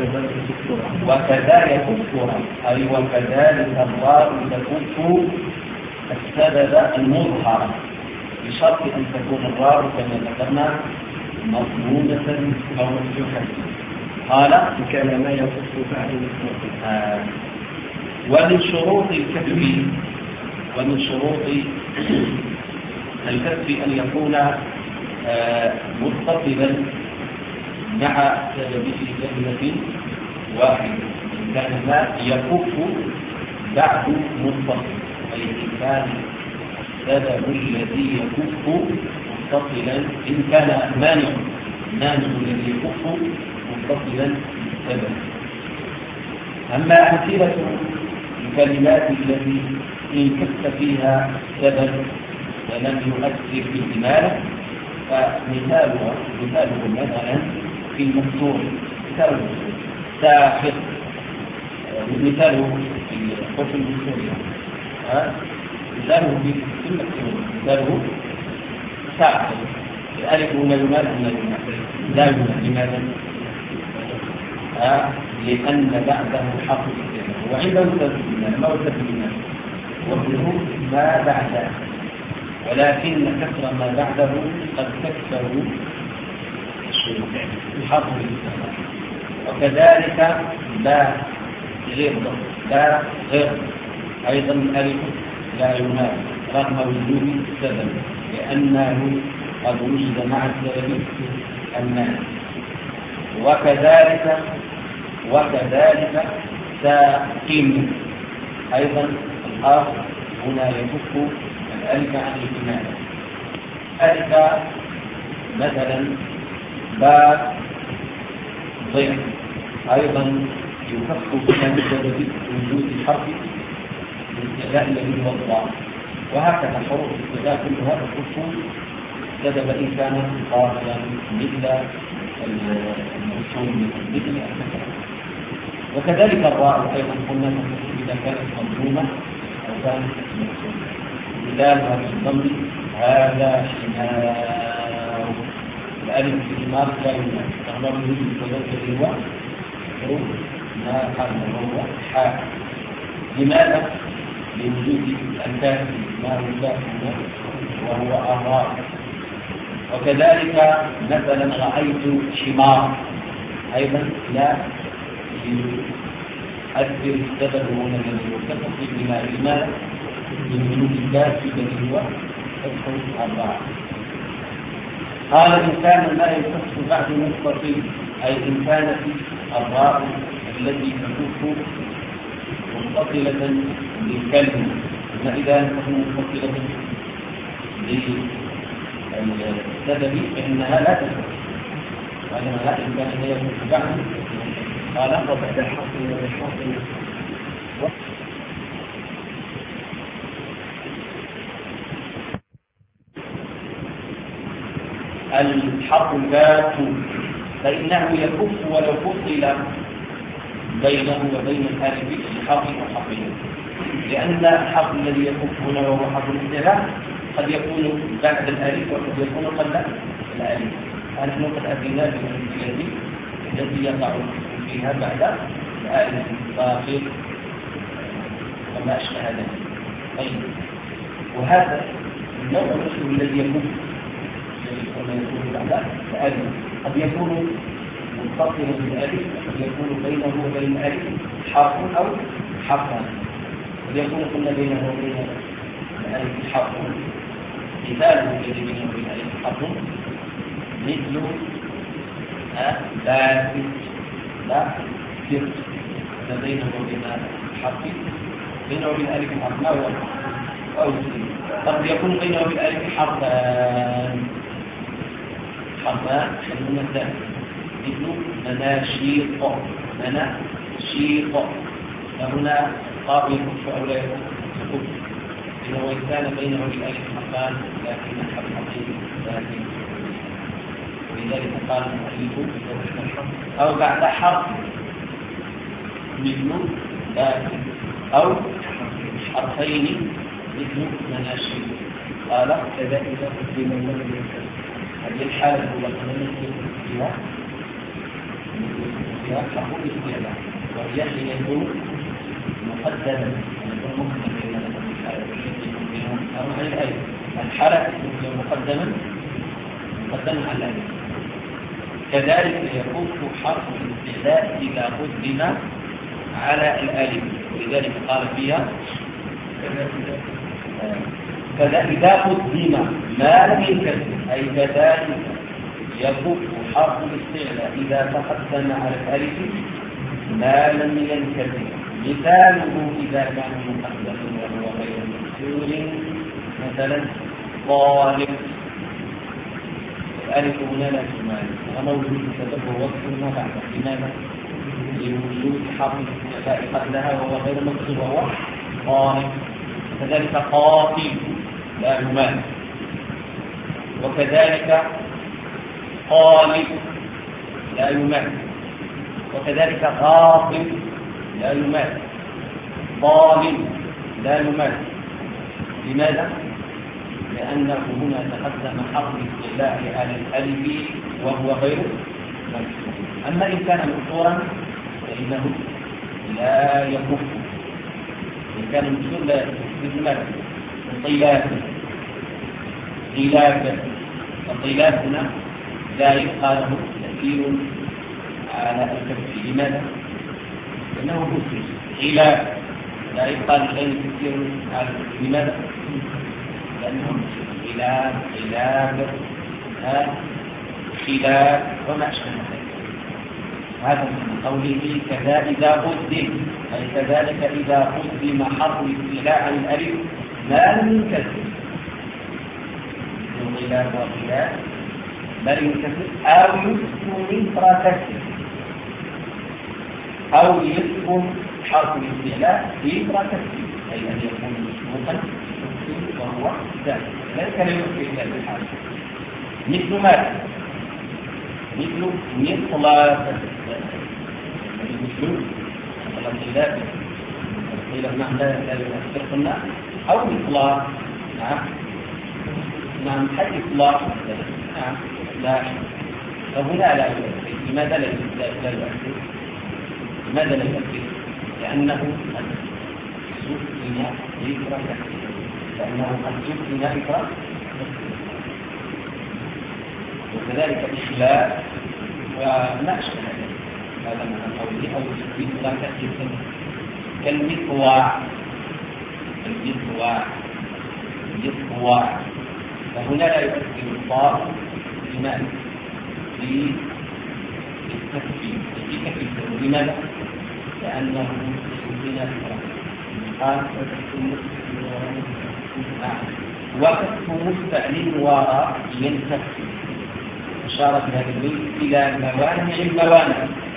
وكذا يكفها، أي وكذلك الراء تكف السبب المظهر بشرط أن تكون الراء كما ذكرنا مضمومة أو مفتوحة. قال كان ما يكف فعل آه. ومن شروط الكف ومن شروط الكف أن يكون آه متصلا مع سببه كلمة واحدة. إن كان ما يكف بعد متصل، أي إن كان السبب الذي يكف متصلا، إن كان مانع مانع الذي يكف متصلا بالسبب. أما أمثلة الكلمات التي إن كف فيها سبب ولم يؤثر في الإمالة فمثاله مثاله مثلا في المكسور مثاله ساخط، مثاله في الحكم المكسور مثاله في المكسور مثاله ساخط. الألف هنا يمال أم لا يمال؟ لماذا؟ آه لأن بعده حرف الاستعلاء وعنده تسليمان ما هو تسليمان وابنه ما بعده، ولكن كسر ما بعده قد كسره حرف الاستعلاء. وكذلك لا غير لا غير أيضا الألف لا يمال رغم وجود السبب لأنه قد وجد مع السبب المعنى. وكذلك وكذلك ساقم أيضا الحرف هنا يكف الألف عن الكمالة. ألف مثلا باء ضيق أيضا يكف بسبب وجود الحرف الاستعلاء الذي هو الضاد. وهكذا حروف الاستعلاء كلها تكف سبب إن كان قاصدا مثل الموصول مثل الكسر. وكذلك الراء أيضا قلنا إذا كانت مضمومة أو كانت موصولة. مثالها في الضم هذا حمار، الألف في الحمار لا يمنع تغمر به بسبب هو حروف ما حرم وهو حاء. لماذا؟ لوجود الكاف ما هو وهو الراء. وكذلك مثلا رأيت حمار أيضا لا يؤثر السبب هنا الذي يتصل بما لماذا؟ لوجود الكاف الذي هو الحروف الأربعة. قال إن كان لا يتصل بعد متصل أي إن كانت الراء التي تكف متصلة بالكلمة، فإذا تكون متصلة بالسبب فإنها لا تكون، وإنما لا إن كان لا يكون بعد قال وبعد الحرف والحرف الحرف الكاف فإنه يكف ولو فصل بينه وبين الألف بحرف وحرفين، لأن الحرف الذي يكف هنا وهو حرف الاستعلاء قد يكون بعد الألف وقد يكون قبل الألف. نحن قد أتينا بالأمثلة التي يقع فيها بعد الألف الآخر وما أشبه ذلك. طيب، وهذا النوع الرسول الذي يكون كما يكون بعد الألف قد يكون متصلا بالألف وقد يكون بينه وبين الألف حرف أو حرفان، قد يكون قلنا بينه وبين الألف حرف. مثاله الذي بينه وبين الألف حرف مثل لا لا سر بينه وبين الحرف بينه وبين الألف حرف ما هو أو قد يكون بينه وبين الألف حرفان حرفان من الثاني مثل مناشيط مناشيط، فهنا قاف يكف أو لا يكف إنه وإن كان بينه وبين الألف حرفان لكن الحرف حقيقي لكن ولذلك قال المؤلف أو بعد حرف مثل لكن أو حرفين مثل مناشيط. قال كذا إذا قدم الذي هذه الحالة الأولى فيها فيها حرف الاستعلاء وهي حين يكون مقدما يكون مقدما أو الألف الحالة يكون مقدما مقدما على الألف. كذلك يكف حرف الاستعلاء إذا قدم على الألف، ولذلك قال فيها كذا إذا قدم ما لم ينكسر أي كذلك يكف حرف الاستعلاء إذا تقدم على الألف ما لم ينكسر. مثاله إذا كان مقدما وهو غير مكسور مثلا طالب، الألف هنا لا تمال وموجود سبب وصف ما بعد. لماذا؟ لوجود حرف الاستعلاء قبلها وهو غير مكسور وهو طالب. كذلك قاطب لا يمال. وكذلك طالب لا يمات، وكذلك غاضب لا يمات، ظالم لا يمات. لماذا؟ لأنه هنا تقدم حرف الاستعلاء على الألف وهو غير مكسور. أما إن كان مكسورا فإنه لا يكف، إن كان مكسور لا يكف. لماذا؟ الطيلات طيلات الطيلات هنا لا يبقى له تأثير على الكف. لماذا؟ لأنه مكسور. طيلات لا يبقى له تأثير على الكف. لماذا؟ لأنهم خلاف خلاف خلاف وما أشبه ذلك. هذا من قوله كذا إذا قدم، أي كذلك إذا قدم حرف الاستعلاء عن الألف ما لم ينكسر من خلاف وخلاف بل ينكسر أو يسكن إثر كسر، أو يسكن حرف الاستعلاء إثر كسر، أي أن يكون مسبوقا وهو ذلك ذلك لا يمكن إلا بالحال. مثل ماذا؟ مثل مطلق مثل الخلاف الخلاف نعم لا يؤثر قلنا أو مطلق نعم نعم حد إطلاق نعم لا فهنا لا يؤثر. لماذا لا يؤثر؟ لماذا لا يؤثر؟ لأنه سكن ذكر لأنه قد سكن ذكر، وكذلك الإخلاء وما أشبه ذلك. هذا من قوله أو مثل كثير كالمطواع المطواع المطواع فهنا لا يؤثر الطاء بماء في التكفير في كثير. لماذا؟ لأنه سكن ذكر قال وكف مستعل وراء ينكف. أشارت هذه البيت إلى موانع الموانع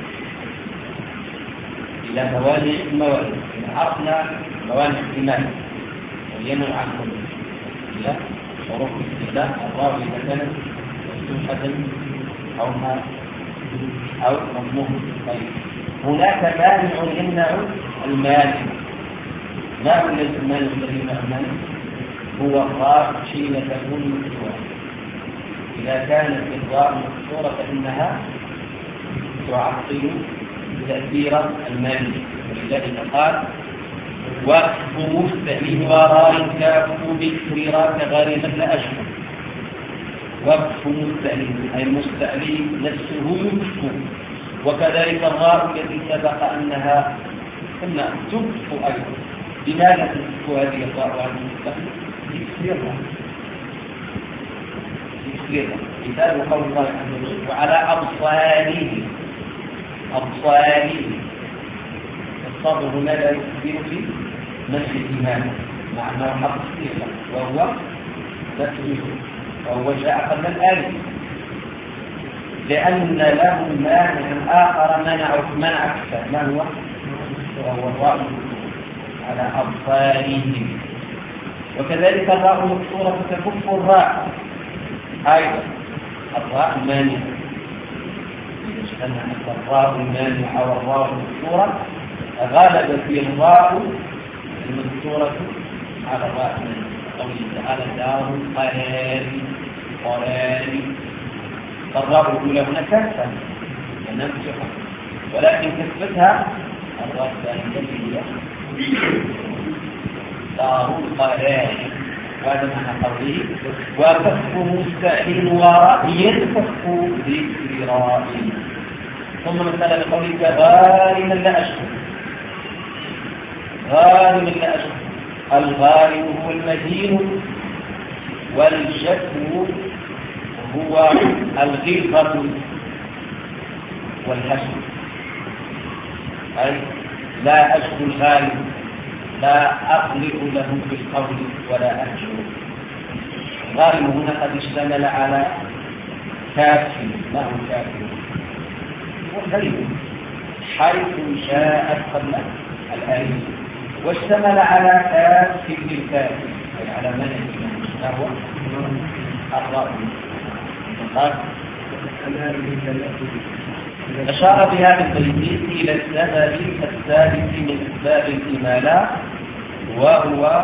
إلى موانع الموانع. عرفنا موانع الإيمان وهي نوعان إلى حروف الاستعلاء الراء إذا كانت مفتوحة أو ما أو مضمومة. طيب هناك مانع يمنع المانع. ما هو المانع الذي يمنع المانع؟ هو الراء حين تكون مكسورة. إذا كانت الراء مكسورة فإنها تعطل تأثير المانع. ولذلك قال وقف مستعلين وراء كاف بكسر راء كغارمة لا أشهر. وقف مستعلين أي مستعلين نفسه يكف. وكذلك الراء التي سبق أنها كنا تكف أيضا. لماذا تكف هذه الراء عن المستعلين؟ يكسرها يكسرها. مثال قول الله عز وجل وعلى أبصارهم أبصارهم. الصبر هنا لا يكبر في نفس الإيمان مع أنه حق الصيغة وهو نفسه وهو جاء قبل الآية، لأن له مانع آخر منع منع أكثر. ما هو؟ وهو الراء على أبصارهم. وكذلك الراء مكسورة تكف الراء أيضا. الراء مانعة إذا اجتمعت الراء المانعة والراء المكسورة غلب في الراء المكسورة على الراء المانعة. قوله تعالى دار القرار قرار. فالراء الأولى هنا كسرة لأنها مفتوحة، ولكن كسرتها الراء الثانية هي دار القرار. وهذا معنى قوله وكف مستعين وراء ينكف بكسر. ثم مثلا بقوله كغارم لا أشهر. غارم لا أشهر. الغارم هو المدين والشكو هو الغلظة والحشر. أي لا أشكو الغارم لا أقلق له بالقول ولا أهجر. الغارم هنا قد اشتمل على كافر. ما هو كافر؟ والغريب حيث شاءت قبل الآية، واشتمل على كافر الكافر أي على من هو الراء قال أشار بهذا التلميذ إلى السبب الثالث من أسباب الإمالة وهو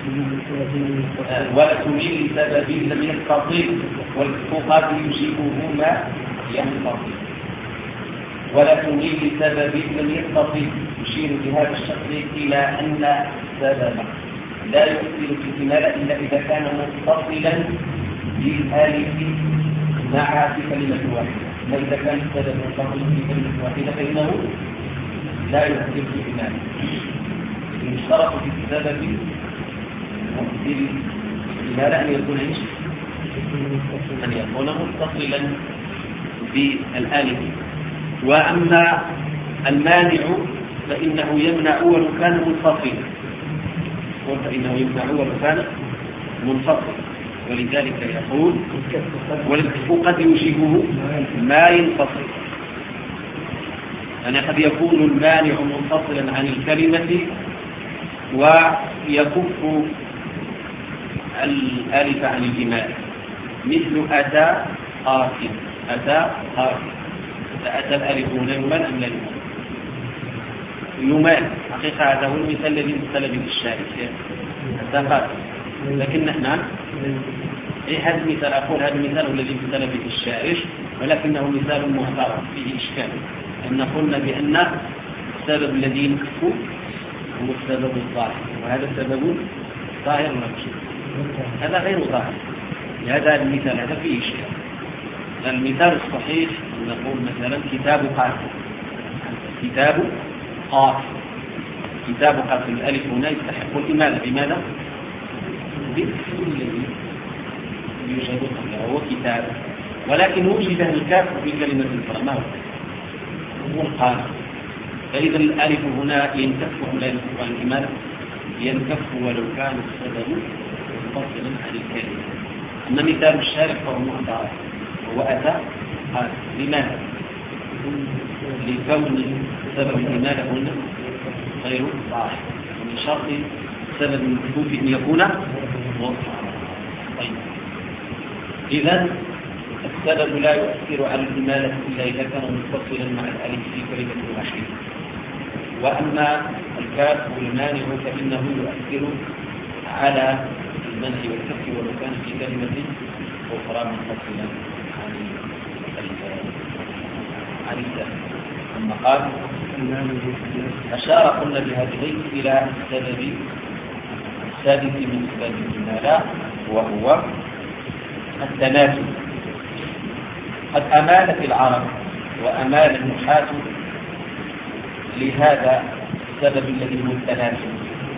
ولتميل لسبب لم يستطيع وقد يجيبه ما يستطيع ولا تميل لسبب لم يستطيع يشير بهذا الشكل إلى أن السبب لا يؤثر في الإمالة إلا إذا كان متصلا بالآلف مع في كلمة واحدة. فإذا كان السبب متصل في كلمة واحدة فإنه لا يؤثر في الإمالة. يشترط في السبب مؤثر الإمالة أن يكون إيش؟ أن يكون متصلا بالآلف. وأما المانع فإنه يمنع ولو كان منفصلا فإنه يمنع ولو كان منفصلا ولذلك يقول وقد يوجبه ما ينفصل. يعني قد يكون المانع منفصلا عن الكلمة ويكف الألف عن الإمالة مثل أتى قاسم أتى قاسم أتى الألف هنا يمال أم لا يمال؟ حقيقة هذا هو المثال الذي مثل به الشارع أتى قاسم لكن نحن إيه هذا المثال أقول هذا المثال الذي مثل به الشارع ولكنه مثال معترض فيه إشكال أن قلنا بأن السبب الذي ينكف هو السبب الظاهر وهذا السبب ظاهر مكشوف هذا غير ظاهر. لهذا المثال هذا فيه إشكال. المثال الصحيح نقول مثلا كتاب قاسم كتاب قاسم كتاب قاسم الألف هنا يستحق الإمالة. بماذا؟ بالاسم الذي يوجد قبله هو كتاب ولكن وجد الكاف في كلمة الفرع ما هو القاسم. فإذا الألف هنا ينكف ولا ينكف عن الإمالة ينكف ولو كان السبب منفصلا عن الكلمة. أما مثال الشارع فهو معترض هو أتى قال لماذا؟ لكون سبب الإمالة هنا غير صحيح ومن شرط سبب المكتوب أن يكون موضحا. طيب إذن السبب لا يؤثر على الإمالة إلا إذا كان متصلا مع الألف في كلمة واحدة. وأما الكاف والمانع فإنه يؤثر على المنع والكف ولو كان في كلمة أخرى منفصلة عن السبب. أما قال أشار قلنا بهذه إلى السبب السادس من أسباب الإمالة وهو التناسب. قد أمالت العرب وأمال النحاة لهذا السبب الذي هو التناسب.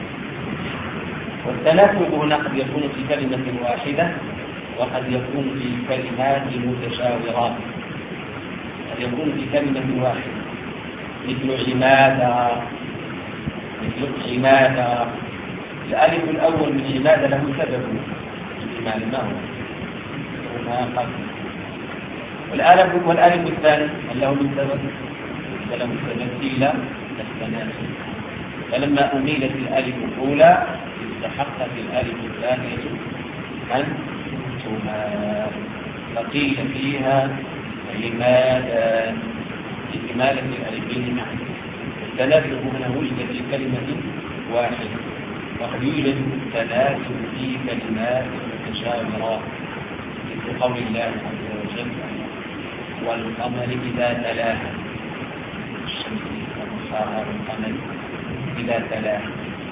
والتناسب هنا قد يكون في كلمة واحدة وقد يكون في كلمات متشاورات. قد يكون في كلمة واحدة مثل عمادة مثل عمادة. الألف الأول من عمادة له سبب الإمالة ما هو؟ وما قبل. والألف والألف الثاني له من سبب له سبب إلى التناسب. فلما أميلت الألف الأولى استحقت الألف الثانية أن تمال فقيل فيها لماذا لإمالة الألفين معا. التناسب هنا وجد في كلمة واحدة وقد يوجد تناسب في كلمات متشابهات مثل قول الله عز وجل والقمر إذا تلاها الشمس وضحاها والقمر إذا تلاها.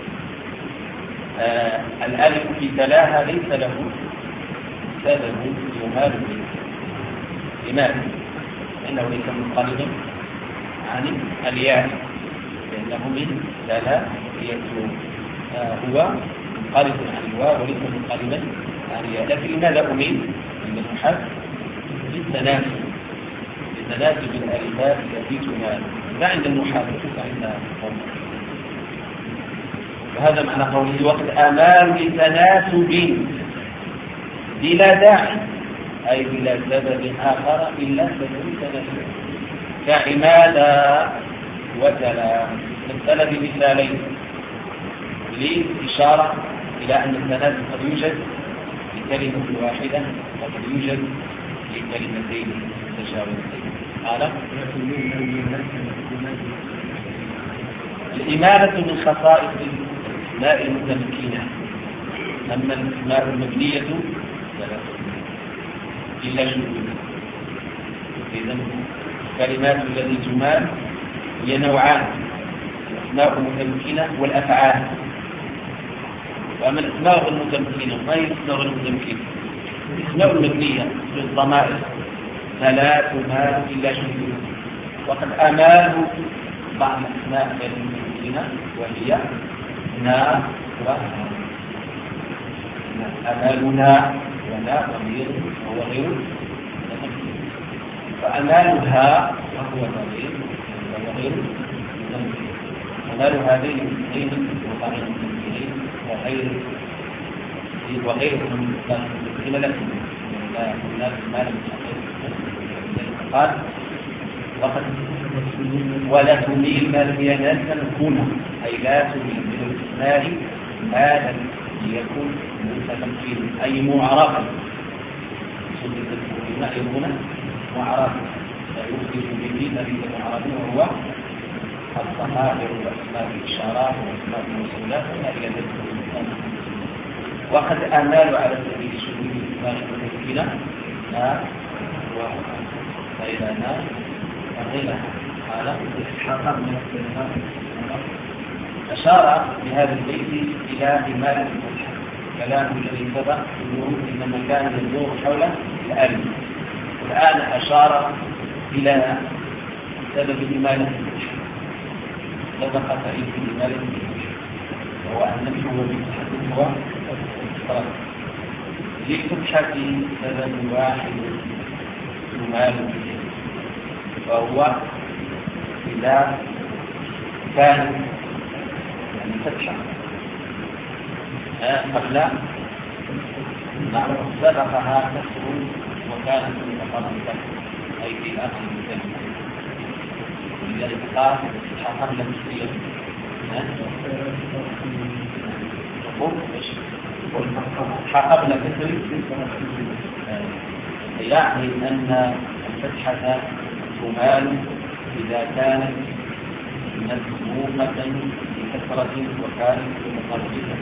آه الألف في تلاها ليس له سبب يمال به. لماذا؟ لأنه ليس منقلبا عن الياء لأنه من تلا يتلو. آه هو منقلب عن الواو وليس منقلبا عن الياء. لكن لماذا أميل من النحاة؟ للتناسب لتناسب الآلفات التي تمال لا عند النحاة وليس عند القوم. وهذا معنى قوله وقد أمال لتناسب بلا داعي أي بلا سبب آخر إلا سبب التناسب كعمادة وتلا. نمثل بمثالين لإشارة إلى أن التناسب قد يوجد في كلمة واحدة وقد يوجد لكلمتين متجاورتين. قال الإمالة من خصائص الأسماء المتمكنة، أما الأسماء المبنية فلا إلا شذوذ. إذن كلمات الذي تمال هي نوعان: الأسماء المتمكنة والأفعال. وأما الأسماء المتمكنة ما هي الأسماء المتمكنة؟ الأسماء المبنية للضمائر فلا تمال إلا شذوذ. وقد أمال بعض الأسماء المتمكنة وهي نا وها. أمالنا ونا ضمير وهو غير متمكن، فأمالها وهو ضمير وهو غير متمكن. أمال هذين الاثنين وغير المتمكنين وغير وغير المتمكنين لكن لا ما لم قال وقد ولا تميل ما لم ينزل هنا، أي لا تميل من الإسماء ما لم يكن متمكن أي معرفا. ما هنا معرفا يخرج به نبيذ معرفا وهو الضمائر وأسماء الإشارات وأسماء الموصولات وما إلى ذلك. وقد أمال على سبيل شذوذ الإسماء المتمكنة نا وها، فإذا نا وغيرها. قال أشار بهذا البيت إلى إمالة الفتحة. كلام الذي سبق أنه إنما كان يدور حول الألف، والآن أشار إلى سبب إمالة الفتحة. سبق تعريف إمالة الفتحة وهو أن هو بالفتحة هو الفرق. للفتحة سبب واحد يمال به، وهو إذا كان يعني فتحة قبل نعم سبقها كسر وكانت متقربة أي في آخر الكلمة. لذلك قال فتحة قبل كسر فتحة قبل كسر، يعني أن الفتحة تمال إذا كانت مسبوقة بكثرة وكانت متقربة،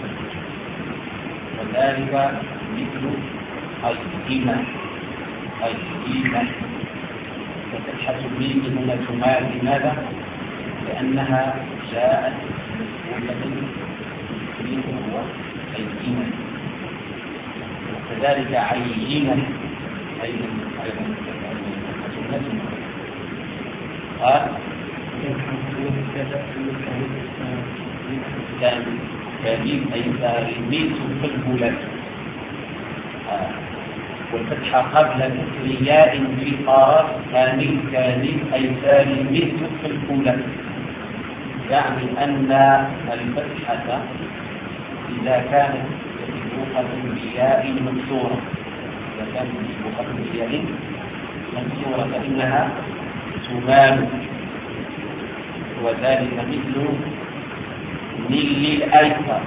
وذلك مثل القيمة. القيمة فتحة الميم هنا تمال. لماذا؟ لأنها جاءت مسبوقة بالميم هو القيمة. وكذلك عينة أيضا أيضا قال كان كريم أي تاريميت في البلاد، والفتحة قبل كسر ياء في قاف كامل كامل أي تاريميت في البلاد، يعني أن الفتحة إذا كانت مسبوقة بياء مكسورة إذا كانت مسبوقة بياء مكسورة فإنها تمال. وذلك مثل نيل الأيسر.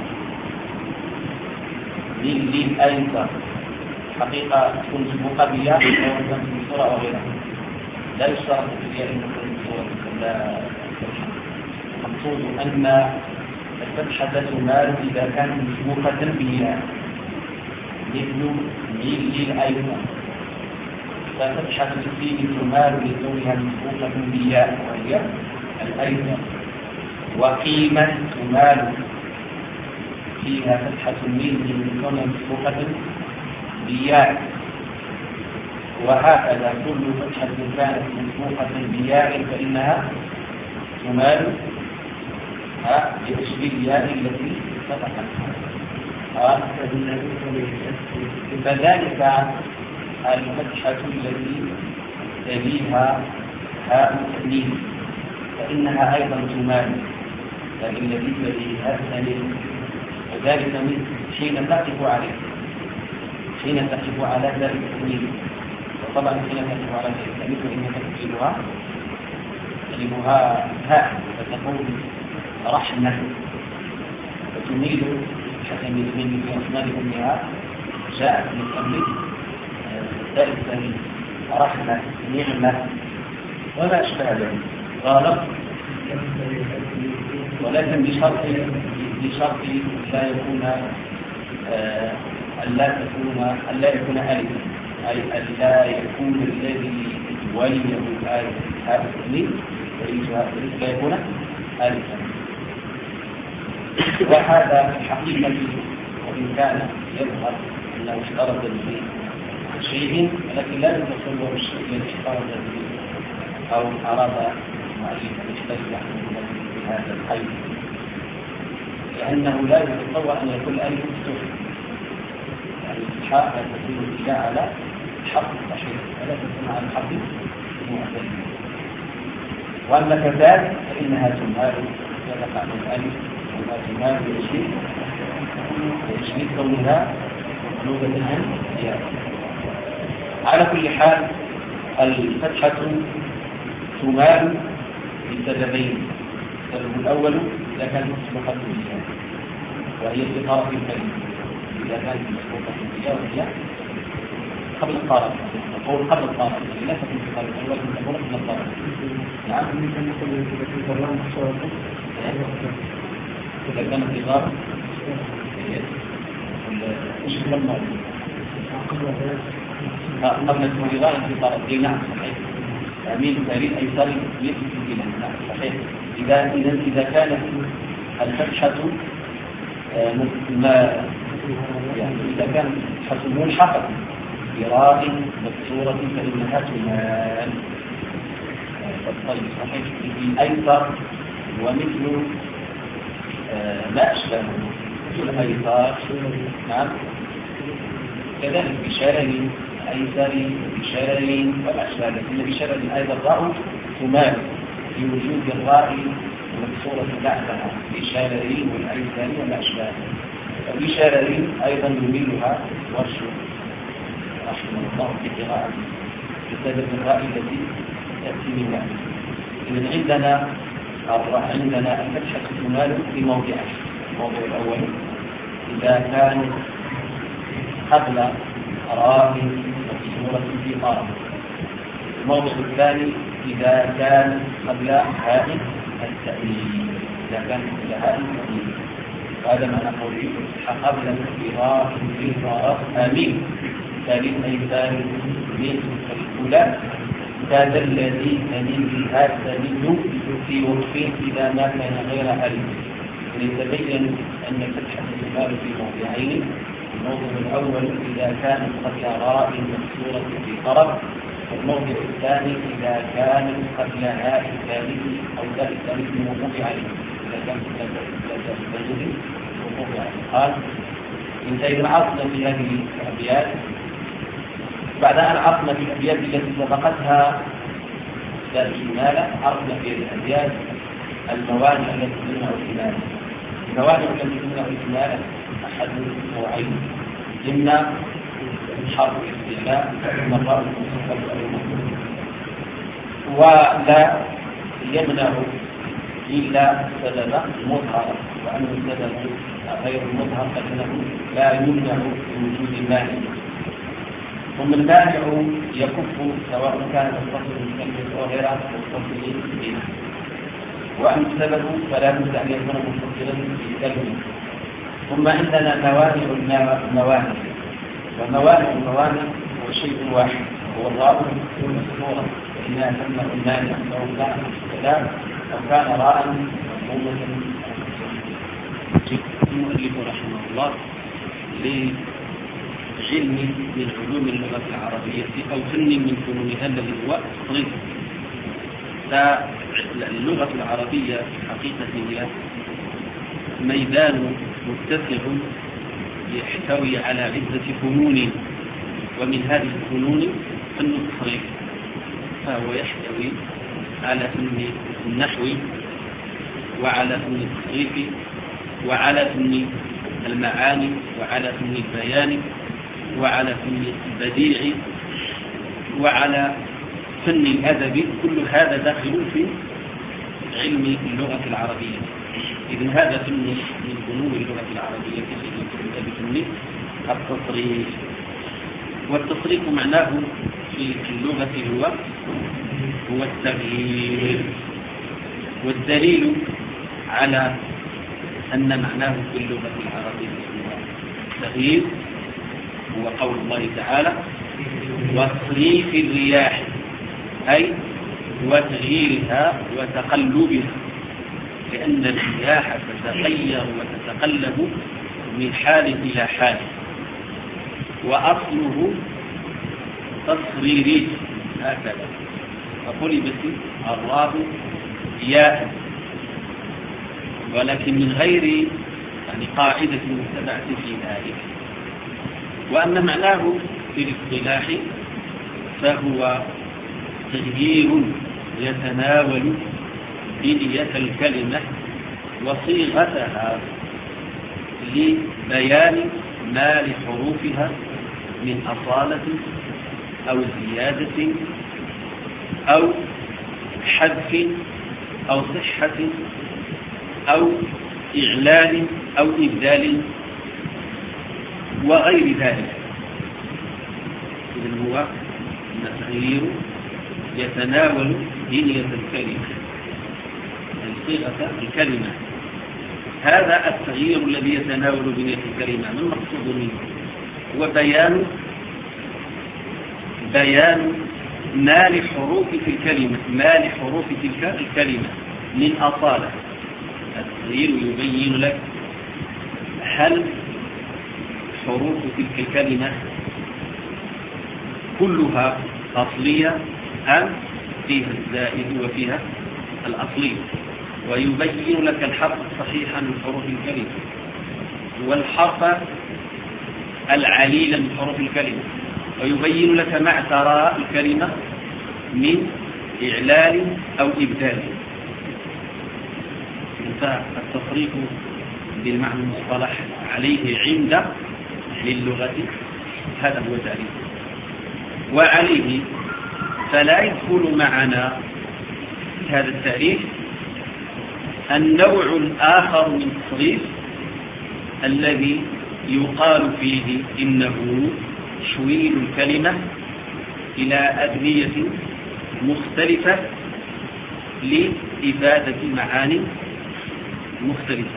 نيل الأيسر حقيقة تكون مسبوقة بياء سواء مكسورة أو غيرها، لا يشترط في الياء المكسورة. المقصود أن الفتحة تمال إذا كانت مسبوقة بياء مثل نيل الأيسر، ففتحة السين تمال لكونها مسبوقة بياء وهي الأيسر. وقيمة تمال فيها فتحة الميم لكونها مسبوقة بياء، وهكذا كل فتحة كانت مسبوقة بياء فإنها تمال بتشبيه الياء التي سبقت. فذلك الفتحة التي تليها هاء التأنيث فإنها أيضا تمال، لكن التي تليها التأنيث وذلك من حين تقف عليه حين تقف على ذلك التأنيث. وطبعا حين تقف على ذلك التأنيث فإنك تقلبها تقلبها هاء فتقول رحمة، فتميل حتى من في أسنان أمها جاءت من قبل بأسا رحمة نعمة وما أشبه ذلك غالب، ولكن بشرط بشرط لا يكون آه ألا تكون ألا يكون ألفا، أي ألا يكون الذي وليه هذا التسليم لا يكون ألفا. وهذا حقيقة وإن كان يظهر أنه اشترط به شيء، ولكن لا يتصور الشيء الذي اشترط به أو أراد المؤلف أن يشترط بهذا القيد، لأنه لا يتصور أن يكون الألف مفتوح، يعني الحاء لا تكون إلا على الحق الصحيح ولا تكون على الحق المعتدل. وأما كذلك فإنها تمال يقع من الألف وما تمال بشيء تشبيه كونها مطلوبة عن زيادة. على كل حال الفتحة تمال لسببين. السبب الأول إذا كانت مسبوقة بالياء وهي في طرف الكلمة، إذا كانت مسبوقة بالياء وهي قبل الطرف، نقول قبل الطرف لا تكون في الطرف الأول من تكون قبل الطرف. نعم إذا كانت إضافة مش قبل قبل الإضافة في طرف. نعم صحيح. يمين تاريخ أيسر يثبت بنا. نعم صحيح. إذا إذا إذا كانت الفتحة ما يعني إذا كانت الفتحة ملحقة براء مكسورة فإنها تمال. طيب صحيح. أيسر ومثل ما أشبه مثل أيسر. نعم كذلك بشرر أيسر بشرر وما أشبه، لكن بشرر أيضا الراء تمال في وجود الراء مكسورة بعدها بشاررين والأيسان وما أشباه. بشاررين أيضا يميلها ورش رحمه الله في قراءة بسبب الراء التي تأتي من بعد. إذن عندنا عندنا الفتحة تمال في موضعين. الموضع الأول إذا كان قبل راء مكسورة في طرف. الموضع الثاني إذا كان قبل هاء التأمين، إذا كان قبل هاء التأمين، وهذا ما نقول قبل انفراط في طرف آمين. ثالث أيضا من الأولى هذا الذي تميل بها التميل في وقف إذا ما كان غير ألف، ليتبين أن الفتحة تمال في موضعين. الموضع الأول إذا كانت قبل راء مكسورة في طرف، والموضع الثاني إذا كانت قبل هاء الثالث أو ذات الثالث موقوف عليه، إذا كانت ذات الثالث موقوف عليه. قال انتهينا عرفنا في هذه الأبيات. بعد أن عرفنا في الأبيات التي سبقتها ذات الإمالة، عرفنا في الأبيات الموانع التي تمنع الإمالة. الموانع التي تمنع الإمالة أحد نوعين، إما حرف الاستعلاء إما الراء المصحف أو المصحف، ولا يمنع إلا سبب مظهر، وأما السبب غير المظهر فإنه لا يمنع بوجود المانع. ثم المانع يكف سواء كان الفصل بالكلمة ظاهرة متصل بها، وأما السبب فلا بد أن يكون متصلا بالكلمة. ثم عندنا موانع الموانع، وموانع الموانع هو شيء واحد، هو الراء المذكورة، فإنها تمنع المانع سواء كان كلام أو كان راء مفهومة. المؤلف رحمه الله لعلم من علوم اللغة العربية أو فن من فنونها الذي هو التصريف. اللغة العربية حقيقة هي ميدان متسع يحتوي على عدة فنون، ومن هذه الفنون فن التصريف، فهو يحتوي على فن النحو وعلى فن التصريف وعلى فن المعاني وعلى فن البيان وعلى فن البديع وعلى فن الأدب. كل هذا داخل في علم اللغة العربية. إذن هذا فن من فنون اللغة العربية في بفن التصريف. والتصريف معناه في اللغة هو هو التغيير، والدليل على أن معناه في اللغة العربية هو التغيير هو قول الله تعالى وتصريف الرياح، أي وتغييرها وتقلبها، لأن الرياح تتغير وتتقلب من حال إلى حال، وأصله تصريري هكذا، فقلبت الراء ياء، ولكن من غير يعني قاعدة متبعة في ذلك. وأما معناه في الاصطلاح فهو تغيير يتناول بنية الكلمة وصيغتها لبيان ما لحروفها من أصالة أو زيادة أو حذف أو صحة أو إعلان أو إبدال وغير ذلك. إذن هو التغيير يتناول بنية الكلمة، صيغة الكلمة. هذا التغيير الذي يتناول بنية الكلمة ما المقصود منه؟ هو بيان بيان ما لحروف في الكلمة ما لحروف تلك الكلمة من أصالة. التغيير يبين لك هل حروف تلك الكلمة كلها أصلية أم فيها الزائد وفيها الأصلي، ويبين لك الحرف الصحيح من حروف الكلمة والحرف العليل من حروف الكلمة، ويبين لك ما اعترى الكلمة من إعلال أو إبدال. فالتصريف بالمعنى المصطلح عليه عند أهل اللغة هذا هو تعريف، وعليه فلا يدخل معنا في هذا التعريف النوع الآخر من التصريف الذي يقال فيه إنه تحويل الكلمة إلى أبنية مختلفة لإفادة معاني مختلفة،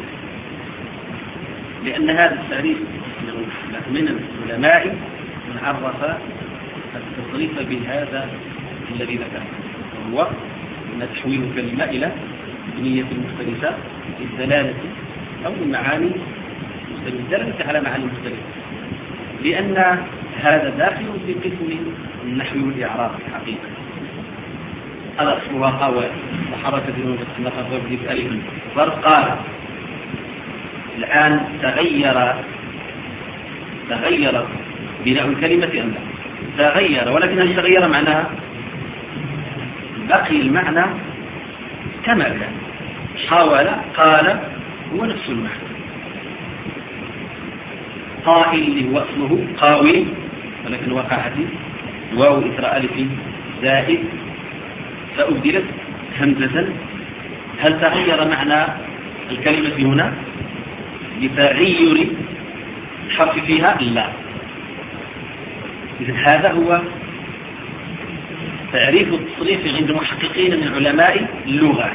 لأن هذا التعريف من العلماء من عرف التصريف بهذا الذي ذكره، وهو أن تحويل الكلمة إلى بنية مختلفة للدلالة أو المعاني مختلفة، دلالة على معاني مختلفة، لأن هذا داخل في قسم النحو والإعراب الحقيقة. الأصل وقوات وحركة المتحنقة وابدي ألف فرق. قال الآن تغير تغير بناء الكلمة أم لا؟ تغير، ولكن هل تغير معناها؟ بقي المعنى كما كان. حاول قال هو نفس المعنى. قائل اللي هو أصله قاوي، ولكن وقعت واو إثر ألف زائد فأبدلت همزة. هل تغير معنى الكلمة هنا لتغير الحرف فيها؟ لا. إذن هذا هو تعريف التصريف عند محققين من علماء اللغة.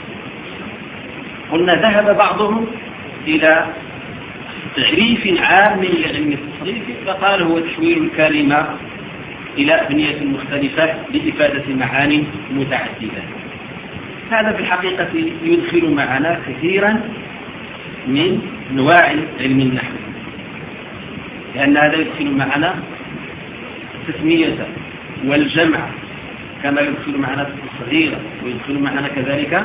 قلنا ذهب بعضهم إلى تعريف عام لعلم التصريف فقال هو تحويل الكلمة إلى أبنية مختلفة لإفادة معاني متعددة. هذا في الحقيقة يدخل معنا كثيرا من أنواع علم النحو، لأن هذا يدخل معنا التسمية والجمع، كما يدخل معنا التصغير، ويدخل معنا كذلك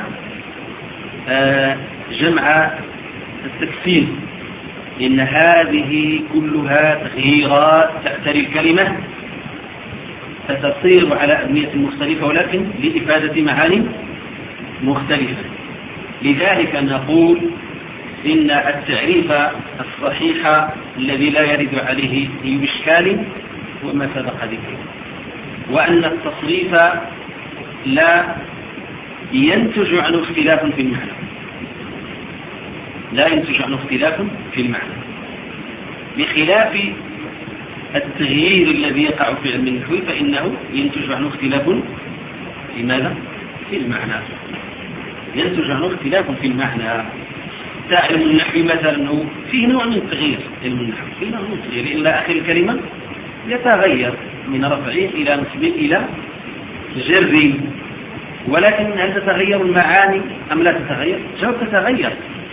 جمع التكسير، إن هذه كلها تغييرات تأتي الكلمة فتصير على أبنية مختلفة ولكن لإفادة معاني مختلفة. لذلك نقول إن التعريف الصحيح الذي لا يرد عليه أي إشكال هو ما سبق ذكره، وأن التصريف لا ينتج عنه اختلاف في المعنى، لا ينتج عنه اختلاف في المعنى، بخلاف التغيير الذي يقع في علم النحو فإنه ينتج عنه اختلاف في ماذا؟ في المعنى. ينتج عنه اختلاف في المعنى. علم النحو مثلا أنه فيه نوع من التغيير، علم النحو فيه نوع من التغيير إلا آخر الكلمة يتغير من رفع إلى نصب إلى جر، ولكن هل تتغير المعاني أم لا تتغير؟ جواب تتغير.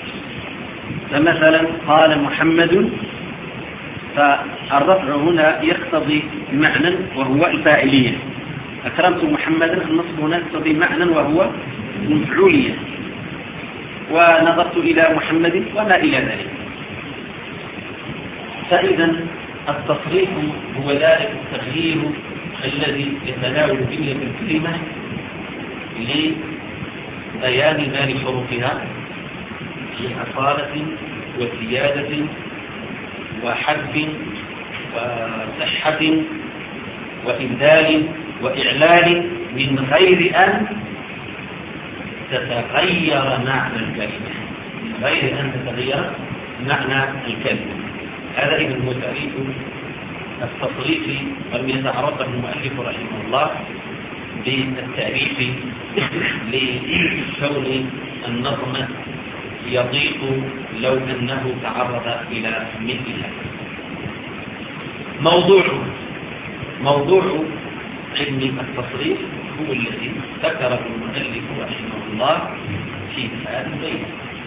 فمثلا قال محمد، فالرفع هنا يقتضي معنى وهو الفاعلية. أكرمت محمدا، النصب هنا يقتضي معنى وهو المفعولية. ونظرت إلى محمد وما إلى ذلك. فإذا التصريف هو ذلك التغيير الذي يتناول بنية الكلمة لبيان ما لحروفها من أصالة وزيادة وحذف وصحة وإبدال وإعلان من غير أن تتغير معنى الكلمة، من غير أن تتغير معنى الكلمة. هذا إذن هو تعريف التصريف الذي يتعرض المؤلف رحمه الله بالتعريف لكون النظم يضيق لو أنه تعرض إلى مثلها. موضوع موضوع علم التصريف هو الذي ذكره المؤلف رحمه الله في هذا البيت،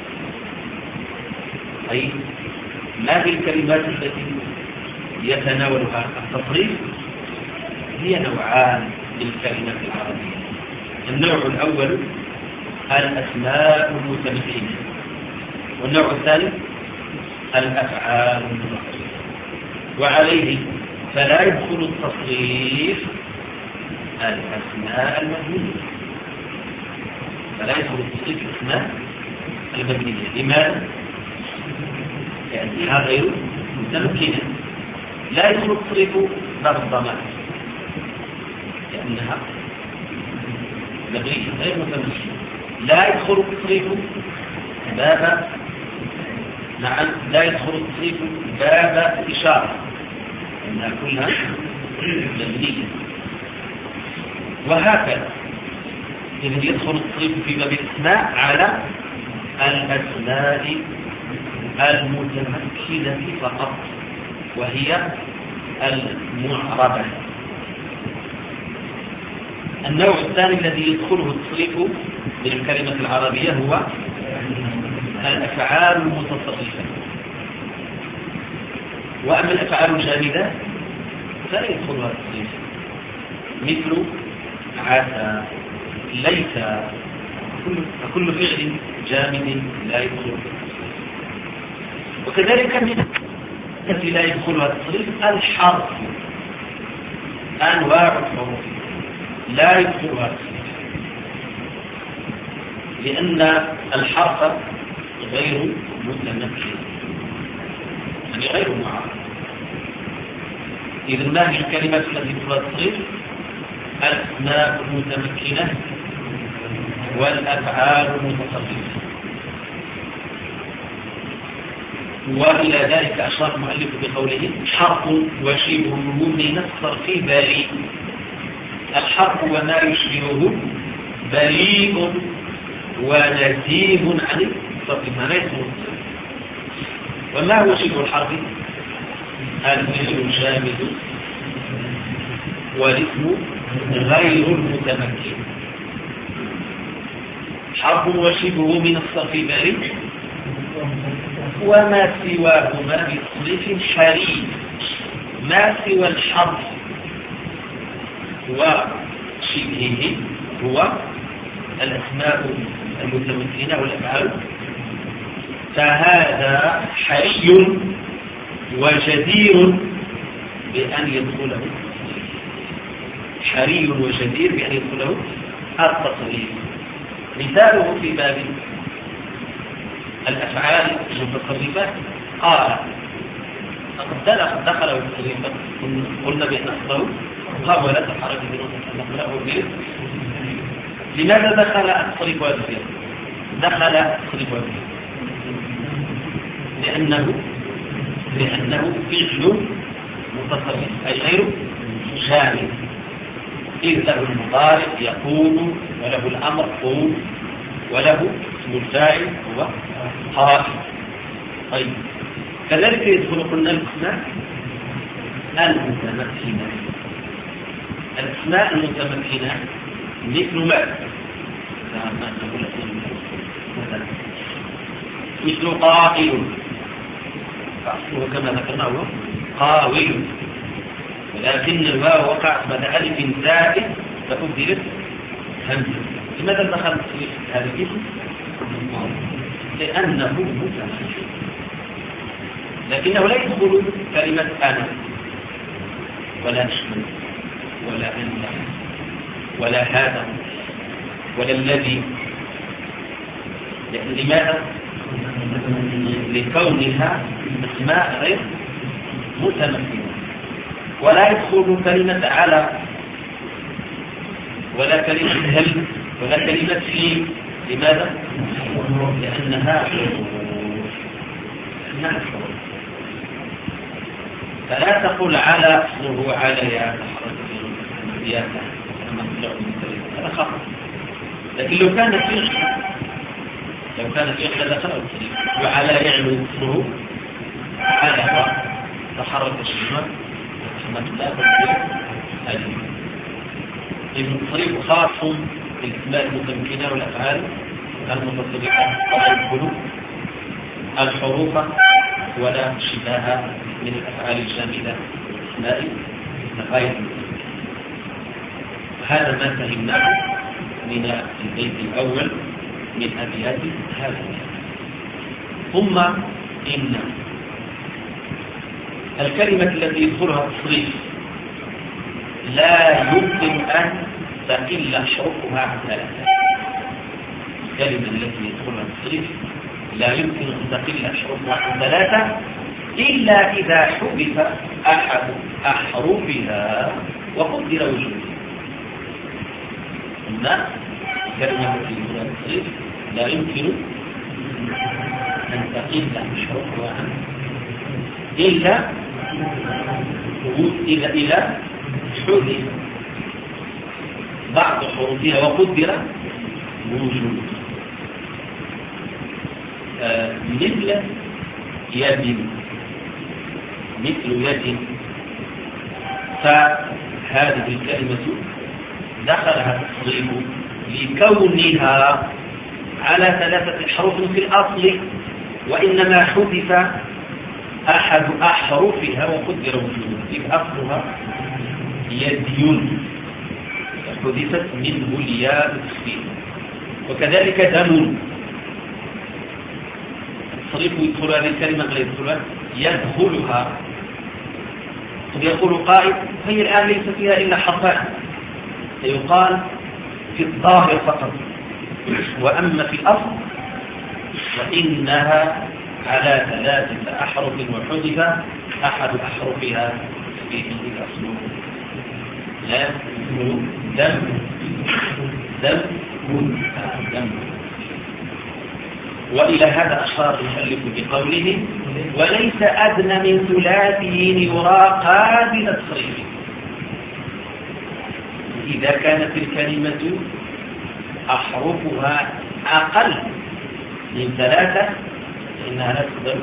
أي ما هي الكلمات التي يتناولها التصريف؟ هي نوعان للكلمات العربية. النوع الأول الأسماء المتمكنة، والنوع الثاني الأفعال المتمكنة. وعليه فلا يدخل التصريف الأسماء المبنية، فلا يدخل التصريف الأسماء المبنية. لماذا؟ لأنها غير متمكنة. لا يدخل التصريف باب الضمان لأنها مبنية غير متمكنة. لا يدخل التصريف باب نعم لا يدخل التصريف باب إشارة لأنها كلها مبنية. وهكذا إذن يدخل التصريف في باب الأسماء على الأسماء المتمكنة فقط، وهي المعربة. النوع الثاني الذي يدخله التصريف من الكلمة العربية هو الأفعال المتصرفة. وأما الأفعال الجامدة فلا يدخلها التصريف، مثل عسى، ليس، كل فعل جامد لا يدخل. وكذلك من التي لا يدخلها التصريف الحرف، أنواع الحروف لا يدخلها التصريف، لأن الحرف غير متمكن، يعني غير معرب. إذا ما هي الكلمات التي يدخلها التصريف؟ الأسماء المتمكنة والأفعال المتصرفة. وإلى ذلك أشار المؤلف بقوله حرف وشبهه من الصرف بريء. الحرف وما يشبهه بريء ونزيه عن الصرف، ما ليس الصرف. وما هو شبه الحرف؟ الفعل الجامد والاسم غير المتمكن. حرف وشبهه من الصرف بريء وما سواهما بتصريف حريم. ما سوى الحرف وشبهه هو الأسماء المتمكنة والأفعال، فهذا حري وجدير بأن يدخله حري وجدير بأن يدخله التصريف. مثاله في باب الأفعال المتصرفة قال قد دخله التصريف، قلنا بأن أصله قال ولا تحرك منه. لماذا دخل التصريف هذا فيه؟ دخل التصريف هذا لأنه لأنه فعل متصل به أي غير جامد، إذ له المضارع يقول وله الأمر قول وله اسم الفاعل هو قائم. طيب كذلك يدخل قلنا الأسماء المتمكنة. الأسماء المتمكنة مثل ما مثلا مثل قائل، فأصله كما ذكرناه قاوي، ولكن الواو وقعت بعد ألف زائد فأبدلت همزة. لماذا دخلت في هذا الاسم؟ لأنه متمكن، لكنه لا يدخل كلمة أنا ولا نحن ولا أنت ولا هذا ولا الذي. لماذا؟ لكونها اسماء غير متمكنة. ولا يدخل كلمة على ولا كلمة هل ولا كلمة في. لماذا؟ لأنها فلا تقول على اسمه على يا يا هذا خطأ. لكن لو كان في لو كان في إحدى دخل وعلى يعلو اسمه على تحرك الشمال لا تقول أجل. ابن الطريق خاص بالاسماء المتمكنة والأفعال المتصلة ولا يدخل الحروف ولا شبهها من الأفعال الجامدة الأسماء غير. هذا ما فهمناه من البيت الأول من أبيات هذا. ثم إن الكلمة التي يدخلها التصريف لا يمكن أن تقل حروفها عن ثلاثة. الكلمة التي يدخلها التصريف لا يمكن أن تقل حروفها عن ثلاثة إلا إذا حذف أحد أحرفها وقدر وجوده. إن الكلمة التي يدخلها التصريف لا يمكن أن تقل حروفها عن إلا إلى إلى حذف بعض حروفها وقدر وجوده. آه مثل يد مثل يد. فهذه الكلمة دخلها التصريف لكونها على ثلاثة حروف في الأصل، وإنما حذف أحد أحرفها وقدر وجوده. إذ أصلها يد حذفت منه الياء التخفيف. وكذلك دم التصريف يدخل هذه الكلمة غير يدخلها يدخلها. قد يقول قائل هي الآن ليس فيها إلا حرفان، فيقال في الظاهر فقط، وأما في الأصل وإنها على ثلاثة أحرف وحذف أحد أحرفها في الأصل. لا دم دم دم. وإلى هذا أشار المؤلف بقوله وليس أدنى من ثلاثي يرى قابل التصريف. إذا كانت الكلمة أحرفها أقل من ثلاثة فإنها لا تقدر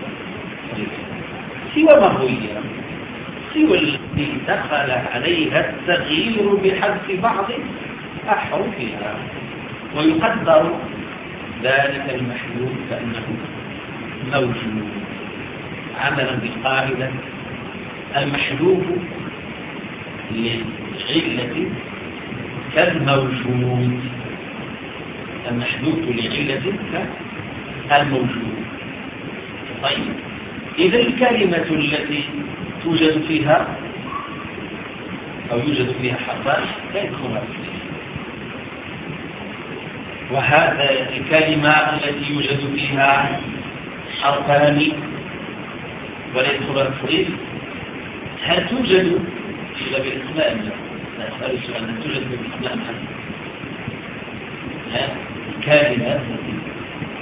سوى ما هي سوى التي دخل عليها التغيير بحذف بعض أحرفها، ويقدر ذلك المحذوف كأنه موجود عملا بالقاعدة المحذوف لعلة كالموجود. المحذوف لعلة كالموجود. طيب إذا الكلمة التي توجد فيها أو يوجد فيها حرفان لا يدخلها فيه، وهذا الكلمة التي يوجد فيها حرفان ولا يدخلها التصريف هل توجد إلا بالإسماء؟ لا أسأل السؤال هل توجد بالإسماء؟ لا. الكلمة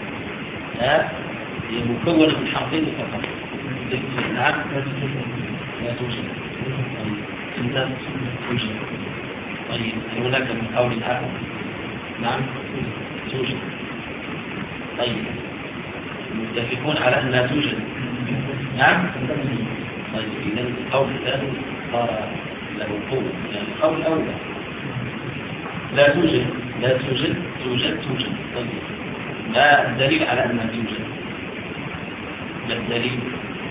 لا هي مكونة من حرفين فقط. نعم لا توجد. أنت توجد. طيب هناك من قول آخر؟ نعم توجد. طيب متفقون على أنها توجد؟ نعم. طيب إذا القول الثاني صار له قوة، يعني القول الأول لا توجد لا توجد توجد توجد. طيب ما الدليل على أنها توجد؟ ما الدليل؟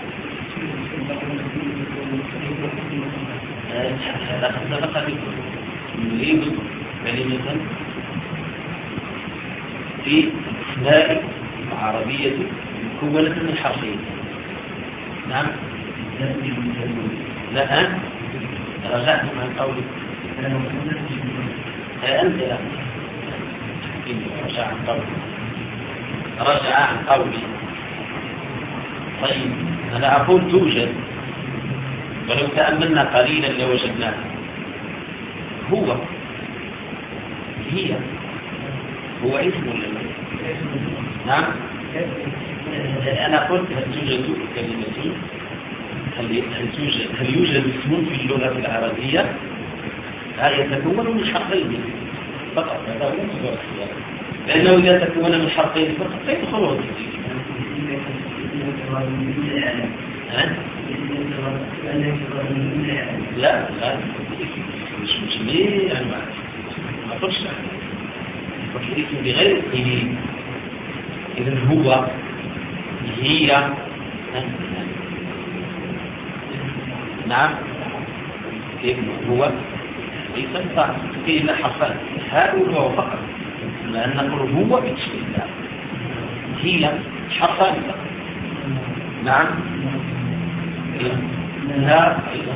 هذا قد سبق بكم. نريد كلمة في أسماء عربية مكونة من حرفين. نعم. لا أنت رجعتم عن قولك. أنت لا رجع عن قولك رجع عن قولي. طيب أنا أقول توجد، ولو تأملنا قليلا لوجدناها. هو هي هو اسم ولا لا؟ نعم. أنا قلت هل توجد كلمة، هل توجد هل يوجد اسم في اللغة العربية؟ هل يتكون من حرفين فقط؟ هذا هو السؤال. لأنه إذا تكون من حرفين فقط فيدخل وجه. لا لا مش مش ليه يعني ما قلتش قلت اسم بغير القليل. إذن هو هي. نعم. كيف هو ليس صح كي لا حرفان هذا هو فقط، لأن نقول هو بتشكيل هي حرفان فقط. نعم. لا أيضا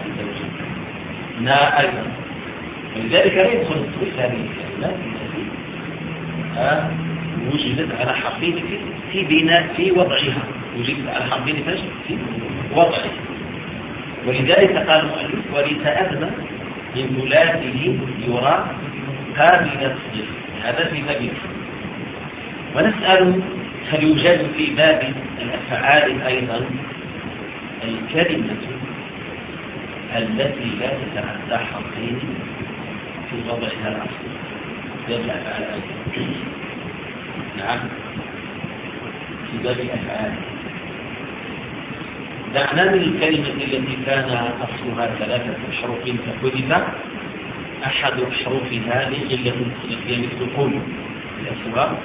لا أيضا، ولذلك لا يدخل التصريف هذه الكلمات التي وجدت على حرفين في بناء في وضعها، وجدت على حرفين في وضعها. ولذلك قال المؤلف ولتأذن من ثلاثه يرى قابل التصريف. هذا في باب. ونسأل هل يوجد في باب الأفعال أيضا الكلمة التي لا تتعدى حرفين في وضعها الأصلي؟ باب الأفعال أيضا. نعم في باب الأفعال. دعنا من الكلمة التي كان أصلها ثلاثة حروف فحذف أحد حروفها لعلة هي مثل قول الأسواق.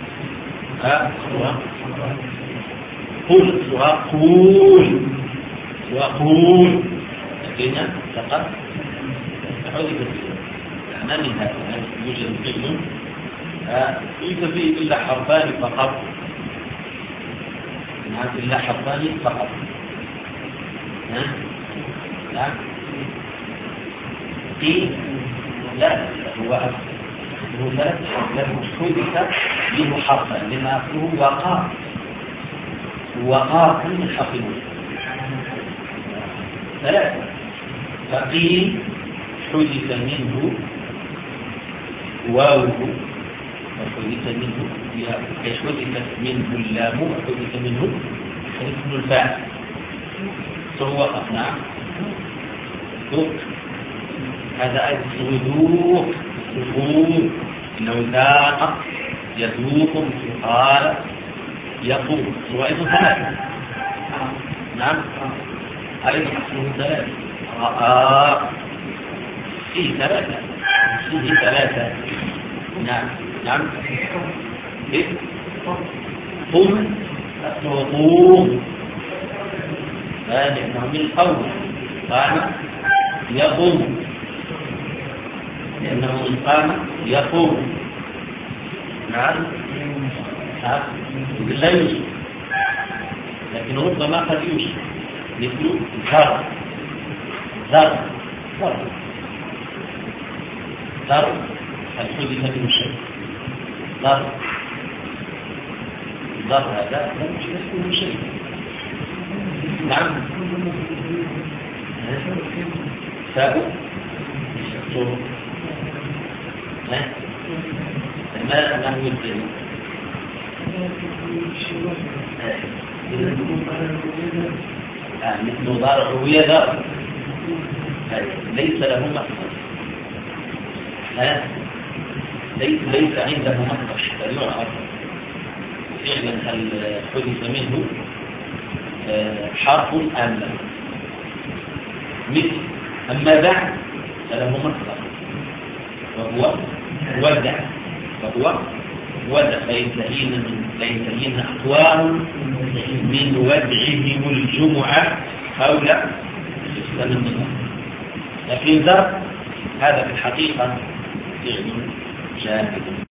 قول أسواق قول وقول لكن فقط حذف. دعنا من هذا يوجد فعل ليس فيه إلا حرفان فقط. نعم إلا حرفان فقط. نعم في لا هو هو ثلاث له حدث له حرفا لما أصله وقار وقار من حرفين ثلاثة. فقيل حدث منه واوه وحدث منه حدثت منه اللام وحدث منه اسم الفاعل فهو نعم ذوق. هذا أيضا ذوق ذوق إنه ذاق يذوق قال يقول هو أيضا ثلاثة. نعم أيضا اسمه ثلاثة. رأى فيه ثلاثة فيه ثلاثة. نعم نعم إيه قم قوم هذا من القول قام يقوم لأنه من قام يقوم. نعم لا يوجد لكن ربما قد يوجد مثل ذر ذر ذر الحدث من شيء ذر ذر هذا لا يوجد من شيء. نعم فاء طرق ما ما هو الدليل؟ آه مثل مضارعه يذر ليس له مصدر ليس ليس عنده مصدر فيعرف فعلا هل حدث منه حرف أم لا. مثل أما بعد فله مصدر وهو ودع وهو ودع فينتهين فينتهين أقوام من ودعهم الجمعة حول السنة. لكن ذر هذا في الحقيقة فعل جاهد